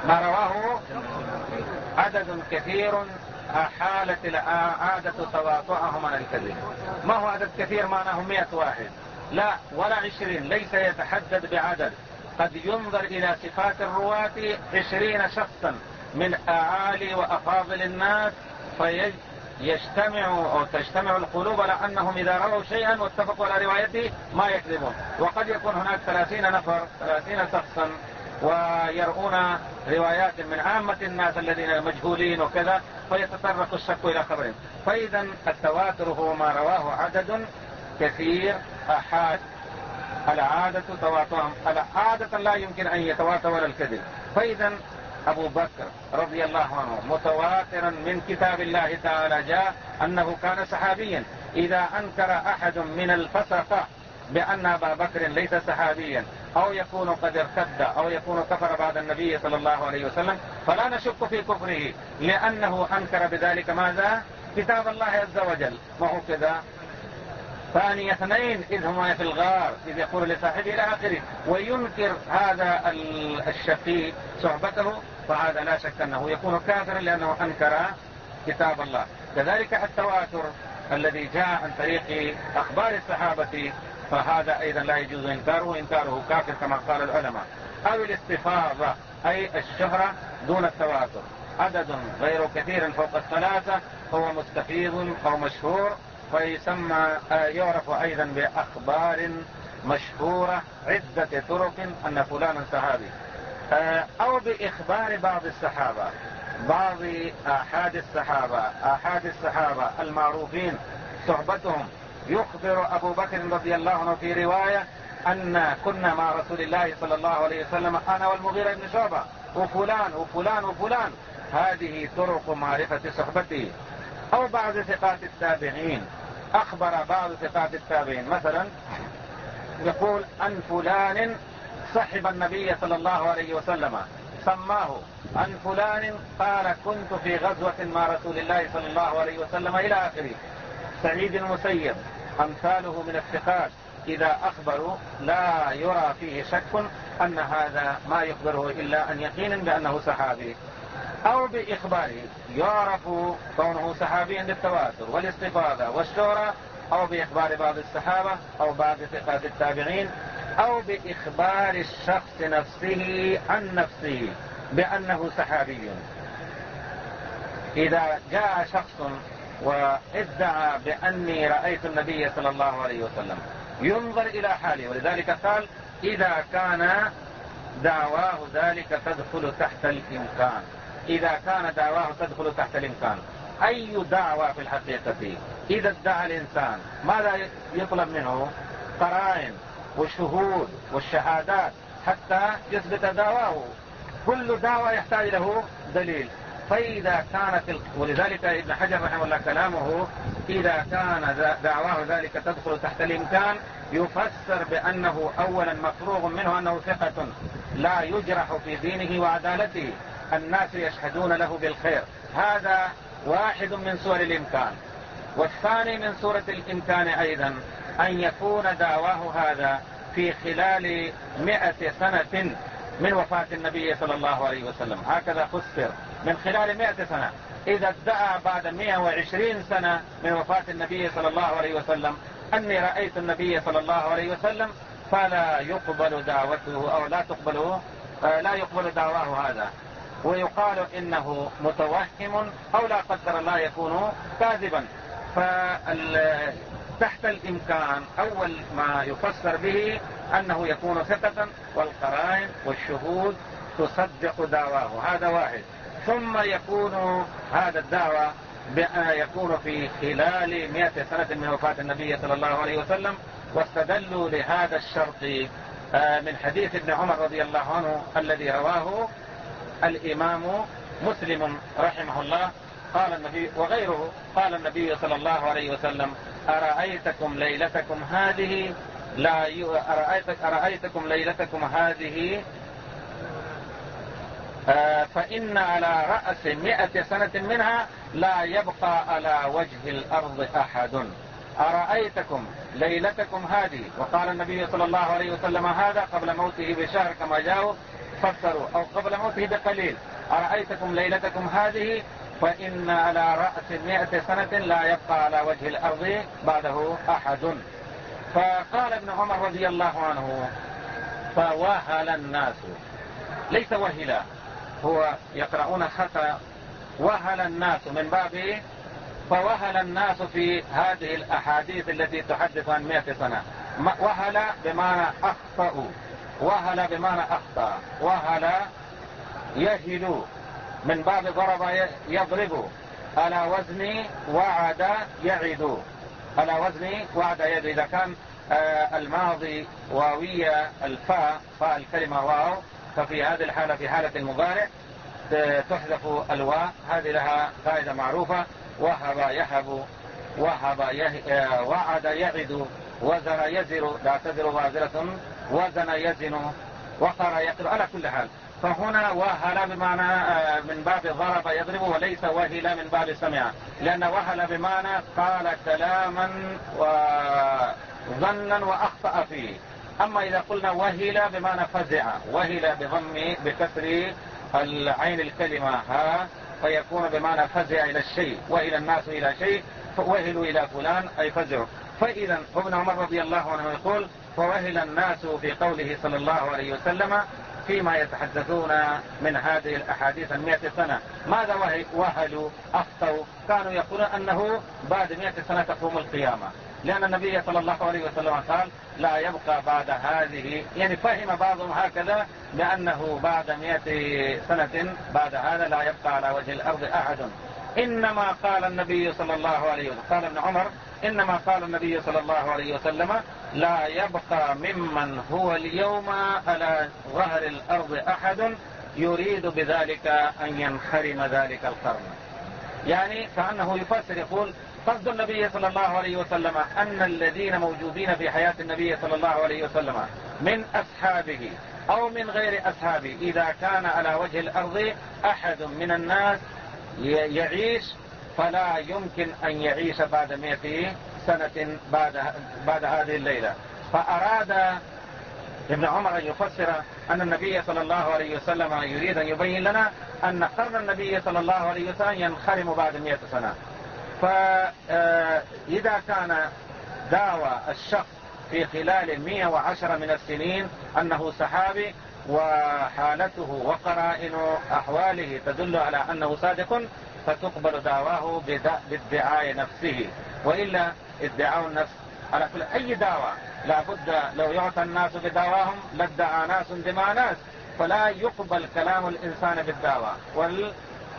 ما رواه عدد كثير أحالت العادة تواطؤهم عن الكذب. ما هو عدد كثير معناه مئة واحد، لا ولا عشرين، ليس يتحدد بعدد. قد ينظر إلى صفات الرواة عشرين شخصا من أعالي وأفاضل الناس فيجتمع أو تجتمع القلوب على أنهم إذا رأوا شيئا واتفقوا على روايته ما يكذبون. وقد يكون هناك ثلاثين نفر ثلاثين شخصا ويرؤون روايات من عامة الناس الذين مجهولين وكذا فيتطرق الشك إلى خبرهم. فإذا التواتر هو ما رواه عدد كثير أحاد العادة تواطؤهم. العادة لا يمكن أن يتواتر ولا الكذب. فإذا أبو بكر رضي الله عنه متواترا من كتاب الله تعالى جاء أنه كان صحابيا. إذا أنكر أحد من الفسقة بأن أبا بكر ليس صحابيا أو يكون قد ارتد أو يكون كفر بعد النبي صلى الله عليه وسلم فلا نشك في كفره، لأنه أنكر بذلك ماذا؟ كتاب الله عز وجل. ما هو كذا؟ ثاني اثنين إذ هما في الغار إذ يقول لصاحبه إلى آخره، وينكر هذا الشقي صحبته، فهذا لا شك أنه يكون كافرا لأنه أنكر كتاب الله. كذلك التواتر الذي جاء عن طريق أخبار الصحابة فهذا أيضا لا يجوز إنكاره، إنكاره كافر كما قال العلماء. أو الاستفاضة أي الشهرة دون التواتر، عدد غير كثير فوق الثلاثة هو مستفيض أو مشهور فيسمى يعرف أيضا بأخبار مشهورة عدة طرق أن فلانا صحابي. أو بإخبار بعض الصحابة، بعض أحد الصحابة أحد الصحابة المعروفين صحبتهم. يخبر أبو بكر رضي الله عنه في رواية أن كنا مع رسول الله صلى الله عليه وسلم أنا والمغيرة بن شعبة وفلان وفلان وفلان. هذه طرق معرفة صحبته. أو بعض ثقات التابعين أخبر بعض ثقات التابعين مثلا يقول أن فلان صحب النبي صلى الله عليه وسلم سماه، أن فلان قال كنت في غزوة مع رسول الله صلى الله عليه وسلم إلى آخره. سعيد المسيب أمثاله من الثقات إذا أخبروا لا يرى فيه شك أن هذا ما يخبره إلا عن يقين بأنه صحابي. أو بإخباره يعرف كونه صحابيا بالتواتر والاستفاضة والشهرة، أو بإخبار بعض الصحابة أو بعض ثقات التابعين، أو بإخبار الشخص نفسه عن نفسه بأنه صحابي. إذا جاء شخص وادعى بأني رأيت النبي صلى الله عليه وسلم ينظر إلى حاله، ولذلك قال إذا كان دعواه ذلك تدخل تحت الإمكان. إذا كان دعواه تدخل تحت الإمكان. أي دعوة في الحقيقة إذا ادعى الإنسان ماذا يطلب منه؟ قرائن والشهود والشهادات حتى يثبت دعواه. كل دعوة يحتاج له دليل. فإذا كانت ال... ولذلك ابن حجر رحمه الله كلامه إذا كان دعواه ذلك تدخل تحت الإمكان يفسر بأنه أولا مفروغ منه أنه ثقة لا يجرح في دينه وعدالته، الناس يشهدون له بالخير. هذا واحد من صور الإمكان. والثاني من صورة الإمكان أيضا أن يكون دعواه هذا في خلال مئة سنة من وفاة النبي صلى الله عليه وسلم، هكذا فسر من خلال مئة سنة. إذا ادعى بعد مئة وعشرين سنة من وفاة النبي صلى الله عليه وسلم أني رأيت النبي صلى الله عليه وسلم فلا يقبل دعوته أو لا تقبله لا يقبل دعواه هذا، ويقال إنه متوهم أو لا قدر الله يكون كاذبا. فتحت الإمكان أول ما يفسر به أنه يكون ثقة والقرائن والشهود تصدق دعواه، هذا واحد. ثم يكون هذا الدعوة يكون في خلال مئة سنة من وفاة النبي صلى الله عليه وسلم. واستدلوا لهذا الشرط من حديث ابن عمر رضي الله عنه الذي رواه الإمام مسلم رحمه الله قال النبي وغيره قال النبي صلى الله عليه وسلم أرأيتكم ليلتكم هذه لا ي... أرأيتك... أرأيتكم ليلتكم هذه آه فإن على رأس مئة سنة منها لا يبقى على وجه الأرض أحد. أرأيتكم ليلتكم هذه، وقال النبي صلى الله عليه وسلم هذا قبل موته بشهر كما جاء فسروا أو قبل موته بقليل: أرأيتكم ليلتكم هذه فإن على رأس مئة سنة لا يبقى على وجه الأرض بعده أحد. فقال ابن عمر رضي الله عنه: فوهل الناس، ليس وهلا، هو يقرؤون خطأ، وهل الناس من باب فوهل الناس في هذه الأحاديث التي تحدث عن مئة سنة. وهل بمعنى أخطأوا، وهل بمعنى أخطأ، وهل يهل من باب ضرب يضرب، على وزن وعد يعد، على وزن وعد يعد. إذا كان آه الماضي واوية الفاء، فاء الكلمة واو، ففي هذه الحالة في حالة المضارع تحذف الواء. هذه لها قاعدة معروفة: وهب يهب، وهب يه... وعد يعد، وزر يزر، لا تزر وازرة، وزن يزن، وقر يقر، على كل حال. فهنا وهل بمعنى من باب ضرب يضرب، وليس وهل من باب سمع، لأن وهل بمعنى قال كلاما وظنا وأخطأ فيه. أما إذا قلنا وهل بمعنى فزع، وهل بضم بكسر العين الكلمة ها، فيكون بمعنى فزع إلى الشيء، وإلى الناس إلى شيء، فوهلوا إلى فلان أي فزعوا. فإذا ابن عمر رضي الله عنه يقول: فوهل الناس في قوله صلى الله عليه وسلم فيما يتحدثون من هذه الأحاديث عن مئة سنة. ماذا وهلوا أخطوا؟ كانوا يقولون أنه بعد مئة سنة تقوم القيامة، لأن النبي صلى الله عليه وسلم قال: لا يبقى بعد هذه، يعني فهم بعضهم هكذا بأنه بعد مئة سنة بعد هذا لا يبقى على وجه الأرض أحد. إنما قال النبي صلى الله عليه وسلم، قال ابن عمر: إنما قال النبي صلى الله عليه وسلم: لا يبقى ممن هو اليوم على ظهر الأرض أحد يريد بذلك أن ينحرم ذلك القرن. يعني كأنه يفسر، يقول: قصد النبي صلى الله عليه وسلم أن الذين موجودين في حياة النبي صلى الله عليه وسلم من أصحابه أو من غير أصحابه، إذا كان على وجه الأرض أحد من الناس يعيش فلا يمكن أن يعيش بعد مئة سنة بعد, بعد هذه الليلة. فأراد ابن عمر أن يفسر أن النبي صلى الله عليه وسلم يريد أن يبين لنا أن قرن النبي صلى الله عليه وسلم ينخرم بعد مئة سنة. فإذا كان دعوى الشخص في خلال مئة وعشرة من السنين أنه صحابي، وحالته وقرائن أحواله تدل على أنه صادق، فتقبل دعواه بادعاء نفسه. وإلا ادعاء النفس على كل أي دعوة لابد لو يعطى الناس بدعواهم لادعى ناس دماء ناس، فلا يقبل كلام الإنسان بالدعوة. وال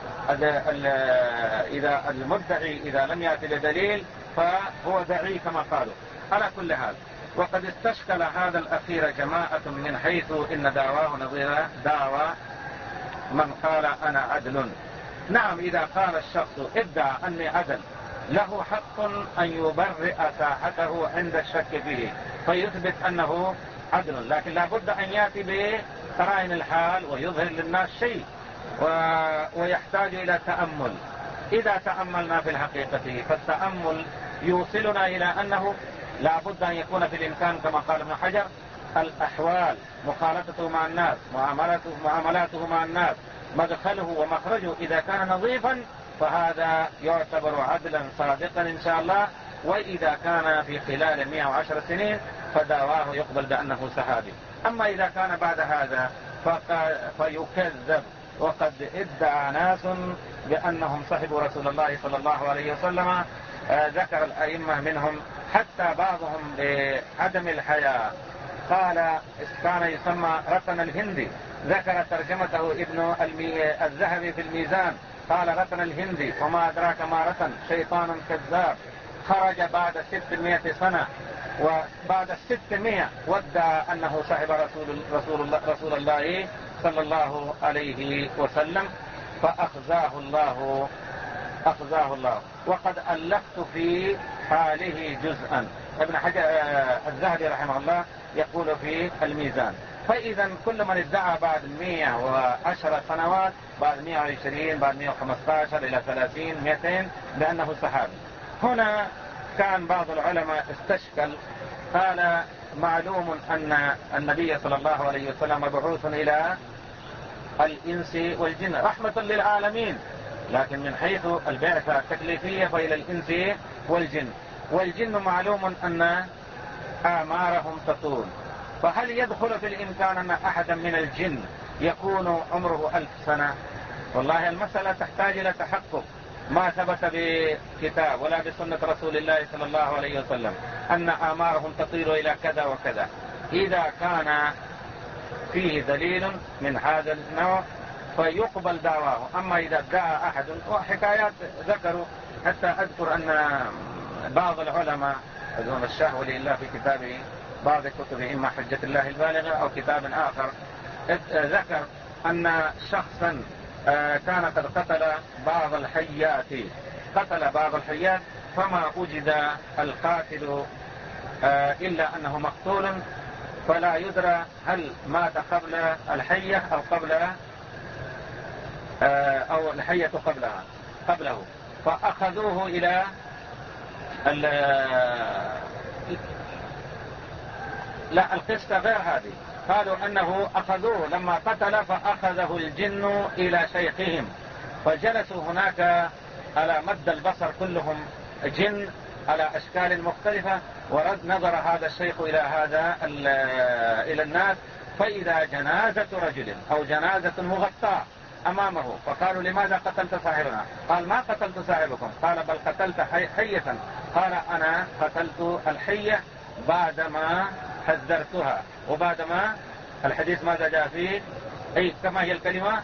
إذا المدعي إذا لم يأتي بدليل فهو دعي كما قالوا. على كل حال، وقد استشكل هذا الأخير جماعة من حيث إن دعواه نظير دعوى من قال أنا عدل. نعم، إذا قال الشخص ادعى أني عدل له حق أن يبرئ ساحته عند الشك فيه فيثبت أنه عدل، لكن لابد أن يأتي بقرائن الحال ويظهر للناس شيء، ويحتاج إلى تأمل. إذا تأملنا في الحقيقة فالتأمل يوصلنا إلى أنه لابد أن يكون في الإنسان كما قال ابن حجر الأحوال، مخالطته مع الناس، معاملاته, معاملاته مع الناس، مدخله ومخرجه إذا كان نظيفا فهذا يعتبر عدلا صادقا إن شاء الله. وإذا كان في خلال مئة وعشر سنين فدعواه يقبل بأنه صحابي. أما إذا كان بعد هذا فيكذب. وقد ادعى ناس بأنهم صحبوا رسول الله صلى الله عليه وسلم، ذكر الأئمة منهم حتى بعضهم بعدم الحياة. قال كان يسمى رطن الهندي، ذكر ترجمته ابن الذهبي في الميزان، قال رطن الهندي وما أدراك ما رطن، شيطان كذاب، خرج بعد ستمائة سنة، وبعد الستمائة ودع أنه صاحب رسول, رسول, الله رسول الله صلى الله عليه وسلم، فأخزاه الله أخزاه الله. وقد ألفت في حاله جزءا. ابن حجر الذهبي رحمه الله يقول في الميزان. فإذا كل من ادعى بعد مئة وعشر سنوات، بعد مئة وعشرين، بعد مئة وخمسة عشر إلى ثلاثين، مئتين، بأنه صحابي. هنا كان بعض العلماء استشكل، قال معلوم أن النبي صلى الله عليه وسلم مبعوث إلى الإنس والجن رحمة للعالمين، لكن من حيث البعثة التكليفية فإلى الإنس والجن. والجن معلوم أن آمارهم تطول، فهل يدخل في الإمكان أن أحدا من الجن يكون عمره ألف سنة؟ والله المسألة تحتاج إلى تحقق. ما ثبت بكتاب ولا بسنة رسول الله صلى الله عليه وسلم أن آمارهم تطيل إلى كذا وكذا. إذا كان فيه دليل من هذا النوع فيقبل دعواه. أما إذا ادعى أحد، وحكايات ذكروا، حتى أذكر أن بعض العلماء أظن الشاه ولي الله في كتابه بعض كتبه إما حجة الله البالغة أو كتاب آخر ذكر أن شخصا كان قد قتل بعض الحيات قتل بعض الحيات فما وجد القاتل إلا أنه مقتول، فلا يدرى هل مات قبل الحية أو قبل أو الحية قبلها قبله. فأخذوه إلى لا القصة غير هذه، قالوا أنه أخذوه لما قتل فأخذه الجن إلى شيخهم، فجلسوا هناك على مد البصر كلهم جن على أشكال مختلفة، ورد نظر هذا الشيخ إلى هذا إلى الناس فإذا جنازة رجل أو جنازة مغطاة أمامه، فقالوا لماذا قتلت صاحبنا؟ قال ما قتلت صاحبكم. قال بل قتلت حية. قال أنا قتلت الحية بعدما حذرتها، وبعدما الحديث ماذا جاء فيه؟ أي كما هي الكلمة؟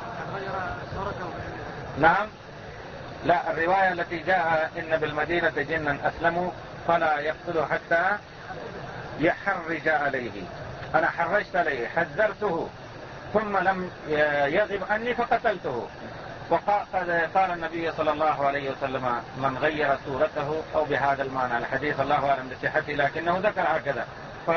نعم لا، الرواية التي جاء إن بالمدينة جنا أسلموا فلا يقتلوا حتى يحرج عليه. أنا حرجت عليه حذرته ثم لم يغب عني فقتلته. وقال قال النبي صلى الله عليه وسلم من غير صورته أو بهذا المعنى. الحديث الله أعلم بصحته لكنه ذكر هكذا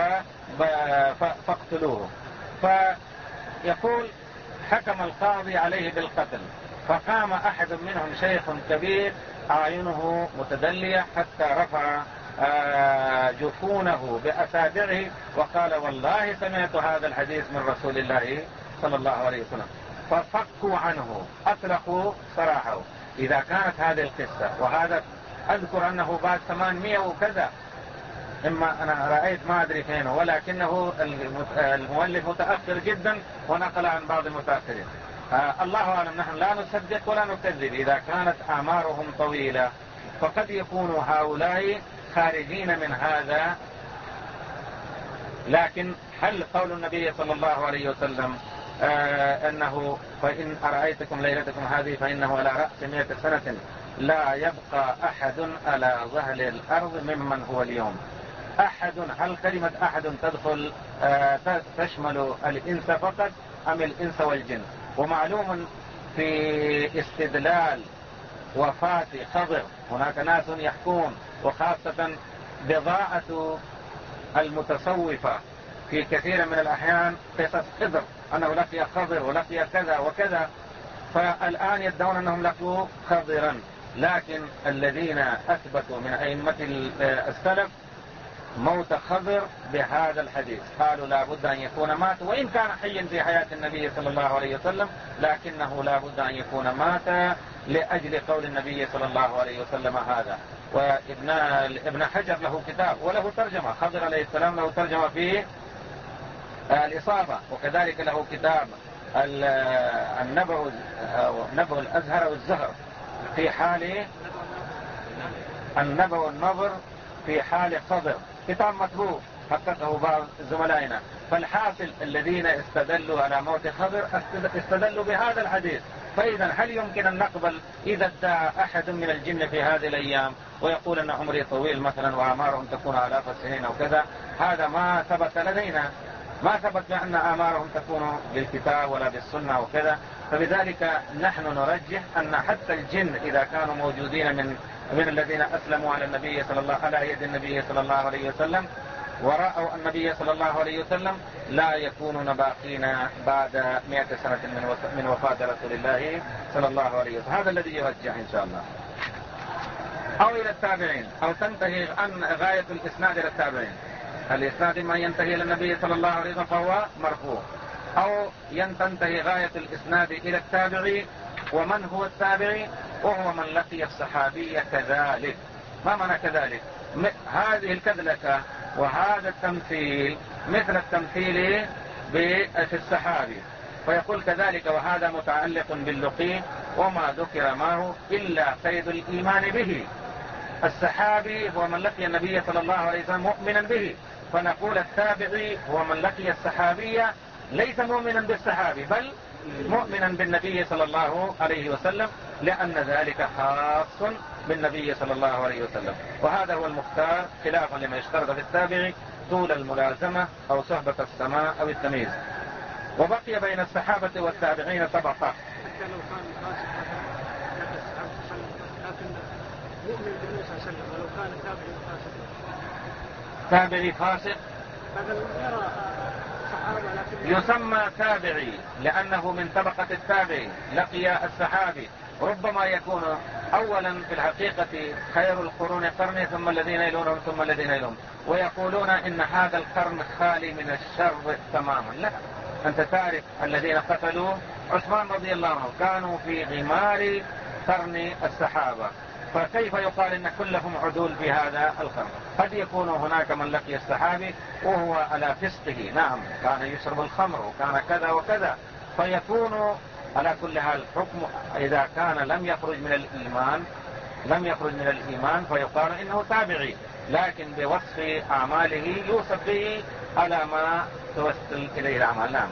فاقتلوه. فيقول حكم القاضي عليه بالقتل، فقام أحد منهم شيخ كبير أعينه متدلية حتى رفع جفونه بأصابعه وقال والله سمعت هذا الحديث من رسول الله صلى الله عليه وسلم. ففكوا عنه أطلقوا سراحه. إذا كانت هذه القصة، وهذا أذكر أنه بعد ثمانمائة وكذا، إما أنا رأيت ما أدري فين، ولكنه المؤلف متأخر جدا ونقل عن بعض المتأخرين. آه الله أعلم، نحن لا نصدق ولا نكذب. إذا كانت أعمارهم طويلة فقد يكونوا هؤلاء خارجين من هذا. لكن هل قول النبي صلى الله عليه وسلم آه أنه فإن أرأيتكم ليلتكم هذه فإنه على رأس مئة سنة لا يبقى أحد على ظهر الأرض ممن هو اليوم؟ أحد، هل كلمة أحد تدخل آه تشمل الإنس فقط أم الإنس والجن؟ ومعلوم في استدلال وفاة خضر هناك ناس يحكون، وخاصة بضاعة المتصوفة في كثير من الأحيان قصص خضر أنه لقي خضر ولقي كذا وكذا، فالآن يدعون أنهم لقوا خضرا. لكن الذين أثبتوا من أئمة السلف موت خضر بهذا الحديث، قالوا لا بد أن يكون مات، وإن كان حيا في حياة النبي صلى الله عليه وسلم، لكنه لا بد أن يكون مات لأجل قول النبي صلى الله عليه وسلم هذا. وابن ابن حجر له كتاب وله ترجمة، خضر عليه السلام له ترجمة في الإصابة، وكذلك له كتاب النبع نبع الأزهر والزهر في حال النبع والنظر في حال خضر، كتاب مطبوع حققه بعض زملائنا. فالحاصل الذين استدلوا على موت خضر استدلوا بهذا الحديث. فإذا هل يمكن أن نقبل إذا ادعى أحد من الجن في هذه الأيام ويقول أن عمري طويل مثلا وأعمارهم تكون آلاف السنين أو كذا؟ هذا ما ثبت لدينا، ما ثبت بأن أعمارهم تكون بالكتاب ولا بالسنة وكذا. فبذلك نحن نرجح أن حتى الجن إذا كانوا موجودين من من الذين أسلموا على النبي صلى الله على يد النبي صلى الله عليه وسلم ورأوا النبي صلى الله عليه وسلم لا يكونون باقين بعد مئة سنة من وفاة رسول الله صلى الله عليه وسلم. هذا الذي يرجح إن شاء الله. أو إلى التابعين، أو تنتهي عن غاية الإسناد إلى التابعين. الإسناد ما ينتهي إلى النبي صلى الله عليه وسلم فهو مرفوع، أو تنتهي غاية الإسناد إلى التابعي. ومن هو التابعي؟ وهو من لقي الصحابي كذلك. ما معنى كذلك؟ هذه الكذلكة وهذا التمثيل مثل التمثيل في الصحابي، فيقول كذلك وهذا متعلق باللقي وما ذكر معه إلا قيد الإيمان به. الصحابي هو من لقي النبي صلى الله عليه وسلم مؤمنا به، فنقول التابعي هو من لقي الصحابية ليس مؤمنا بالصحابي بل مؤمنا بالنبي صلى الله عليه وسلم، لأن ذلك خاص بالنبي صلى الله عليه وسلم. وهذا هو المختار خلافا لما يشترط في التابعي طول الملازمة أو صحبة السماء أو التمييز. وبقي بين الصحابة والتابعين طبقة. حتى لو كان فاسق لكن مؤمن بالنبي صلى الله عليه وسلم، ولو كان تابعي فاسق تابعي فاسق يرى صحابة لكن يسمى تابعي لأنه من طبقة التابعي لقي الصحابي. ربما يكون أولا في الحقيقة خير القرون قرني ثم الذين يلونهم ثم الذين يلونهم، ويقولون إن هذا القرن خالي من الشر تماما. لا، أنت تعرف الذين قتلوا عثمان رضي الله عنه كانوا في غمار قرن الصحابة، فكيف يقال إن كلهم عدول في هذا القرن؟ قد يكون هناك من لقي الصحابي وهو على فسقه، نعم كان يشرب الخمر وكان كذا وكذا، فيكون على كل حال حكم إذا كان لم يخرج من الإيمان لم يخرج من الإيمان فيقال إنه تابعي، لكن بوصف أعماله يوصف به على ما توصل إليه الأعمال. نعم.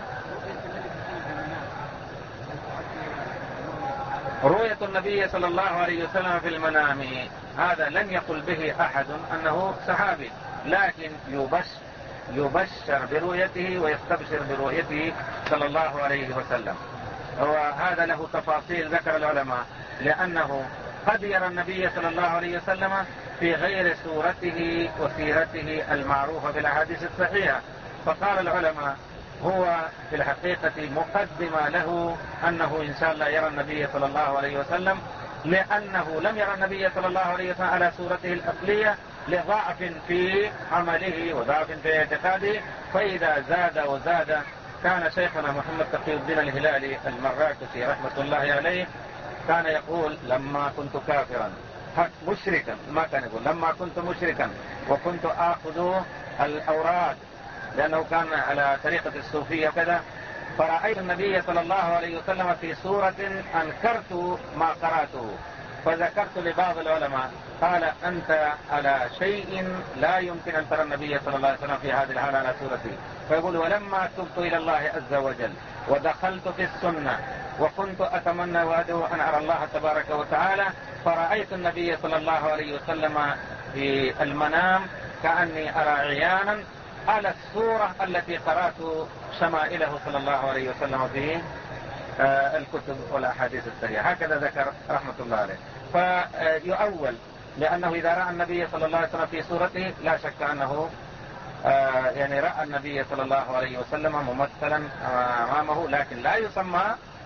رؤية النبي صلى الله عليه وسلم في المنام هذا لن يقل به أحد أنه صحابي، لكن يبشر, يبشر برؤيته ويستبشر برؤيته صلى الله عليه وسلم. وهذا له تفاصيل ذكر العلماء، لأنه قد يرى النبي صلى الله عليه وسلم في غير صورته وسيرته المعروفة في الأحاديث الصحيحة، فقال العلماء هو في الحقيقة مقدمة له أنه إن شاء الله يرى النبي صلى الله عليه وسلم، لأنه لم يرى النبي صلى الله عليه وسلم على صورته الأصلية لضعف في عمله وضعف في اعتقاده، فإذا زاد وزاد كان شيخنا محمد تقي الدين الهلالي المراكشي رحمة الله عليه كان يقول لما كنت كافرا مشركا، ما كان يقول لما كنت مشركا وكنت آخذ الأوراد لأنه كان على طريقة الصوفية كذا، فرأيت النبي صلى الله عليه وسلم في صورة أنكرت ما قرأته، فذكرت لبعض العلماء قال أنت على شيء لا يمكن أن ترى النبي صلى الله عليه وسلم في هذه الحالة على صورته. فيقول ولما تبت إلى الله عز وجل ودخلت في السنة وكنت أتمنى وأدعو أن أرى الله تبارك وتعالى، فرأيت النبي صلى الله عليه وسلم في المنام كأني أرى عيانا على الصورة التي قرأت شمائله صلى الله عليه وسلم في الكتب والأحاديث الصحيحة. هكذا ذكر رحمة الله عليه. فيؤول لأنه إذا رأى النبي صلى الله عليه وسلم في صورته لا شك أنه يعني رأى النبي صلى الله عليه وسلم ممثلا أمامه، لكن لا يسمى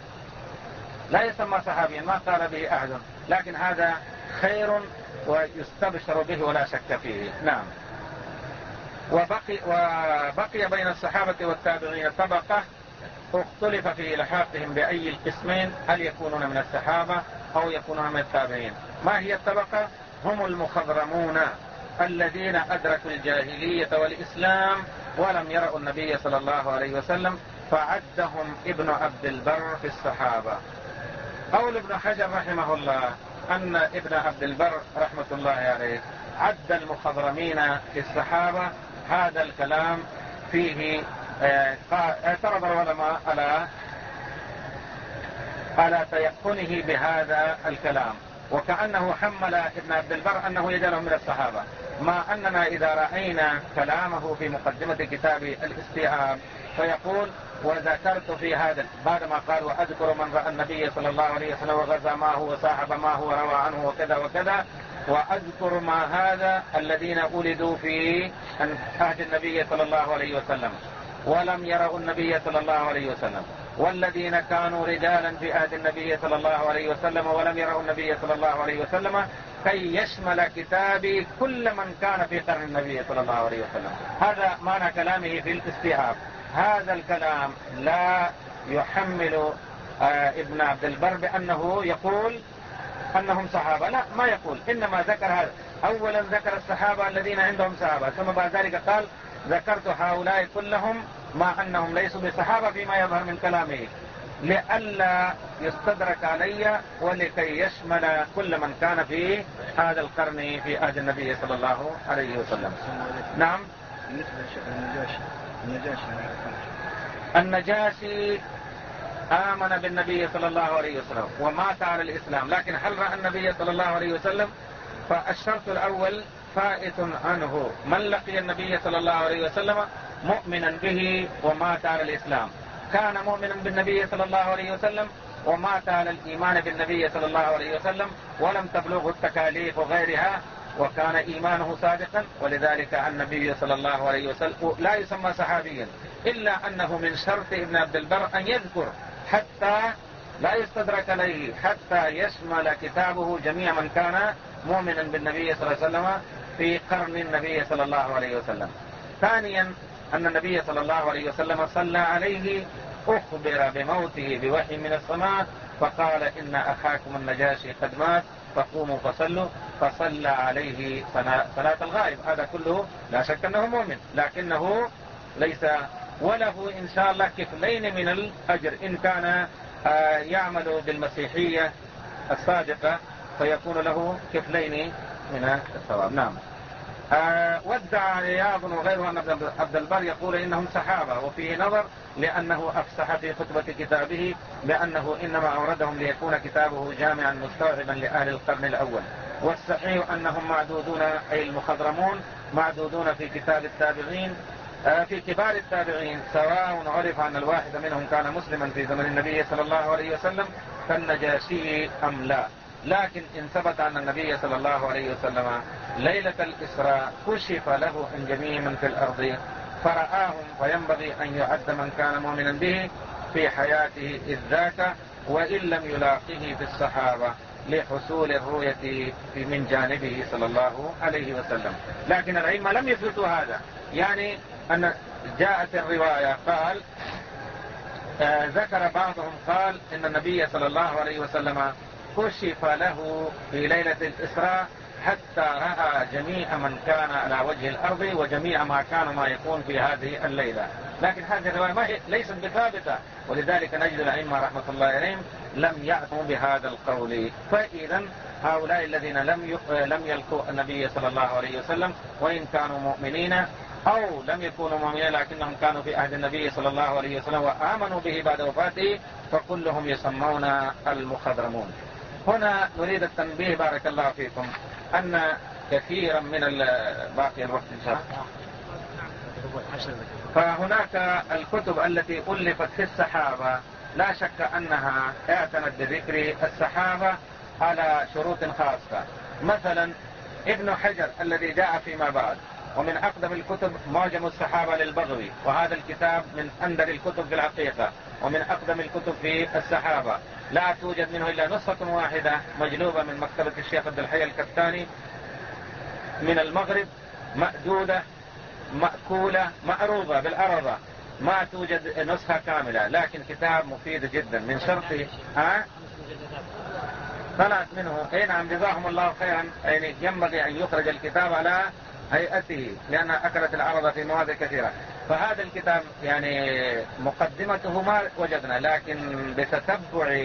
لا يسمى صحابيا، ما قال به أحد، لكن هذا خير ويستبشر به ولا شك فيه. نعم. وبقي, وبقي بين الصحابة والتابعين طبقة اختلف في لحاقهم بأي القسمين، هل يكونون من الصحابة أو يكونون من التابعين. ما هي الطبقة؟ هم المخضرمون الذين أدركوا الجاهلية والإسلام ولم يروا النبي صلى الله عليه وسلم، فعدهم ابن عبد البر في الصحابة. قول ابن حجر رحمه الله أن ابن عبد البر رحمة الله عليه عد المخضرمين في الصحابة، هذا الكلام فيه اعترض العلماء على على تيقنه بهذا الكلام، وكأنه حمل ابن عبد البر أنه يجعله من الصحابة، ما أننا إذا رأينا كلامه في مقدمة كتاب الاستيعاب فيقول وذكرت في هذا بعدما قال وأذكر من رأى النبي صلى الله عليه وسلم وغزا معه وصاحب معه وروى عنه وكذا وكذا، وأذكر ما هذا الذين ولدوا في عهد النبي صلى الله عليه وسلم ولم يروا النبي صلى الله عليه وسلم، والذين كانوا رجالا في عهد النبي صلى الله عليه وسلم ولم يروا النبي صلى الله عليه وسلم، كي يشمل كتابي كل من كان في قرن النبي صلى الله عليه وسلم. هذا معنى كلامه في الاستيعاب. هذا الكلام لا يحمل آه ابن عبد البر بأنه يقول أنهم صحابة، لا ما يقول، إنما ذكر هذا. أولا ذكر الصحابة الذين عندهم صحابة، ثم بعد ذلك قال ذكرت هؤلاء كلهم مع أنهم ليسوا بصحابة فيما يظهر من كلامه، لئلا يستدرك علي ولكي يشمل كل من كان في هذا القرن في عهد النبي صلى الله عليه وسلم. نعم. النجاشي آمن بالنبي صلى الله عليه وسلم ومات على الإسلام، لكن هل رأى النبي صلى الله عليه وسلم؟ فالشرط الأول فائت عنه، من لقي النبي صلى الله عليه وسلم مؤمنا به ومات على الإسلام، كان مؤمنا بالنبي صلى الله عليه وسلم ومات على الإيمان بالنبي صلى الله عليه وسلم ولم تبلغه التكاليف وغيرها، وكان إيمانه صادقا، ولذلك النبي صلى الله عليه وسلم لا يسمى صحابيا، إلا أنه من شرط ابن عبد البر أن يذكر حتى لا يستدرك عليه، حتى يشمل كتابه جميع من كان مؤمنا بالنبي صلى الله عليه وسلم في قرن النبي صلى الله عليه وسلم. ثانيا أن النبي صلى الله عليه وسلم صلى عليه، أخبر بموته بوحي من السماء، فقال إن أخاكم النجاشي قد مات فقوموا فصلوا، فصلى عليه صلاة الغائب. هذا كله لا شك أنه مؤمن، لكنه ليس، وله إن شاء الله كفلين من الأجر إن كان يعمل بالمسيحية الصادقة، فيكون له كفلين من الثواب. نعم. آه وادعى عياض وغيره أن عبد البر يقول إنهم صحابة، وفيه نظر لأنه أفسح في خطبة كتابه بأنه إنما أوردهم ليكون كتابه جامعا مستوعبا لأهل القرن الأول، والصحيح أنهم معدودون، أي المخضرمون معدودون في كتاب التابعين، آه في كبار التابعين، سواء عرف أن الواحد منهم كان مسلما في زمن النبي صلى الله عليه وسلم كالنجاشي أم لا. لكن إن ثبت أن النبي صلى الله عليه وسلم ليلة الإسراء كشف له عن جميع من في الأرض فرآهم، فينبغي أن يعد من كان مؤمنا به في حياته إذ ذاك، وإن لم يلاقه في الصحابة لحصول الرؤية من جانبه صلى الله عليه وسلم. لكن العلم لم يثبتوا هذا، يعني أن جاءت الرواية قال آه ذكر بعضهم قال إن النبي صلى الله عليه وسلم كشف له في ليلة الإسراء حتى رأى جميع من كان على وجه الأرض وجميع ما كان ما يكون في هذه الليلة. لكن هذه الرواية ما هي ليست بثابتة، ولذلك نجد الأئمة رحمة الله عليهم لم يأتوا بهذا القول. فإذا هؤلاء الذين لم لم يلقوا النبي صلى الله عليه وسلم وإن كانوا مؤمنين أو لم يكونوا مؤمنين لكنهم كانوا في عهد النبي صلى الله عليه وسلم وآمنوا به بعد وفاته، فكلهم يسمون المخضرمون. هنا نريد التنبيه بارك الله فيكم أن كثيرا من باقي الوقت إن شاء الله، فهناك الكتب التي ألفت في الصحابة لا شك أنها اعتنت بذكر الصحابة على شروط خاصة. مثلا ابن حجر الذي جاء فيما بعد، ومن أقدم الكتب معجم الصحابة للبغوي، وهذا الكتاب من أندر الكتب في الحقيقة ومن أقدم الكتب في الصحابة، لا توجد منه إلا نسخة واحدة مجلوبة من مكتبة الشيخ عبد الحي الكتاني من المغرب، مأدودة مأكولة معروضة بالأرضة، ما توجد نسخة كاملة، لكن كتاب مفيد جدا. من شرطه ها طلعت منه اي نعم جزاهم الله خيرا، يعني ينبغي أن يخرج الكتاب على هيئته لأنها أكلت العرض في مواضع كثيرة. فهذا الكتاب يعني مقدمته ما وجدنا، لكن بتتبع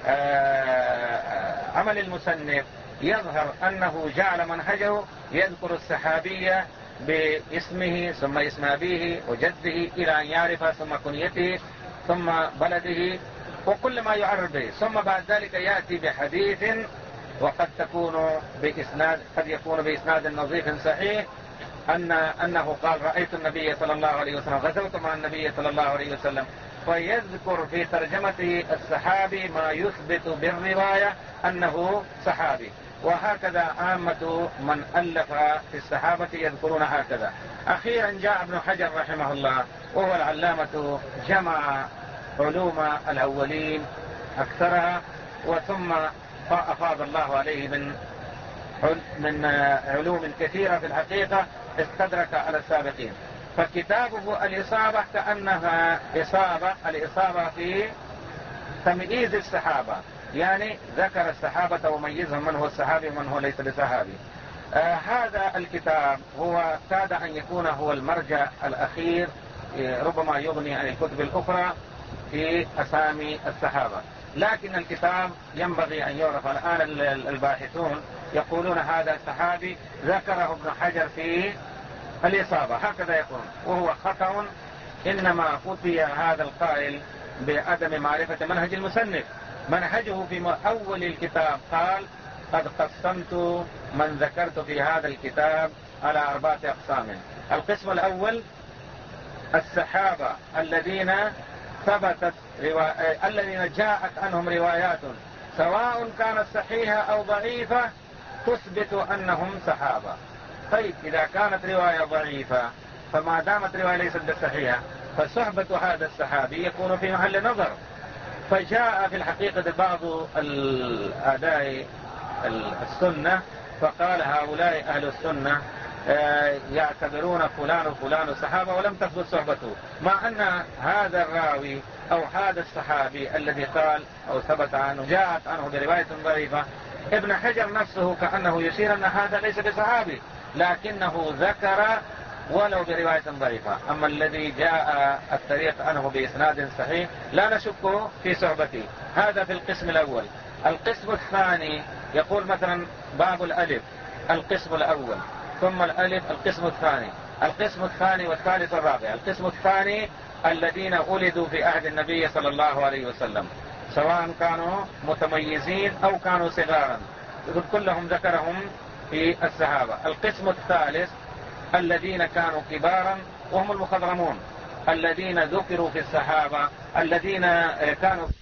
عمل المصنف يظهر أنه جعل منهجه يذكر الصحابية باسمه ثم اسم أبيه وجده إلى أن يعرف ثم كنيته ثم بلده وكل ما يعرف به، ثم بعد ذلك يأتي بحديث وقد تكون بإسناد، قد يكون بإسناد نظيف صحيح أن أنه قال رأيت النبي صلى الله عليه وسلم، غزوت مع النبي صلى الله عليه وسلم، فيذكر في ترجمته الصحابي ما يثبت بالرواية أنه صحابي. وهكذا عامة من ألف في الصحابة يذكرون هكذا. أخيرا جاء ابن حجر رحمه الله وهو العلامة، جمع علوم الأولين أكثرها، وثم أفاض الله عليه من من علوم كثيرة في الحقيقة استدرك على السابقين. فكتابه الإصابة كأنها إصابة الإصابة في تمييز الصحابة، يعني ذكر الصحابة وميزهم من هو الصحابي ومن هو ليس بصحابي. آه هذا الكتاب هو كاد أن يكون هو المرجع الأخير، ربما يغني عن الكتب الأخرى في أسامي الصحابة، لكن الكتاب ينبغي أن يعرف. الآن الباحثون يقولون هذا الصحابي ذكره ابن حجر في الإصابة، هكذا يقول، وهو خطأ. إنما أتي هذا القائل بعدم معرفة منهج المصنف. منهجه في أول الكتاب قال: قد قسمت من ذكرت في هذا الكتاب على أربعة أقسام. القسم الأول الصحابة الذين ثبتت روا... الذين جاءت عنهم روايات سواء كانت صحيحة أو ضعيفة تثبت أنهم صحابة. طيب إذا كانت رواية ضعيفة فما دامت رواية ليست صحيحة فصحبة هذا الصحابي يكون في محل نظر. فجاء في الحقيقة بعض الأعداء السنة فقال هؤلاء أهل السنة يعتبرون فلان وفلان صحابة ولم تثبت صحبته، مع أن هذا الراوي أو هذا الصحابي الذي قال أو ثبت عنه جاءت عنه برواية ضعيفة، ابن حجر نفسه كأنه يشير أن هذا ليس بصحابي، لكنه ذكر ولو برواية ضعيفة. أما الذي جاء الطريق عنه بإسناد صحيح لا نشك في صحبته. هذا في القسم الأول. القسم الثاني يقول مثلا باب الألف القسم الأول، ثم الألف القسم الثاني، القسم الثاني والثالث والرابع. القسم الثاني الذين ولدوا في عهد النبي صلى الله عليه وسلم سواء كانوا متميزين أو كانوا صغارا، كلهم ذكرهم في الصحابة. القسم الثالث الذين كانوا كبارا وهم المخضرمون الذين ذكروا في الصحابة الذين كانوا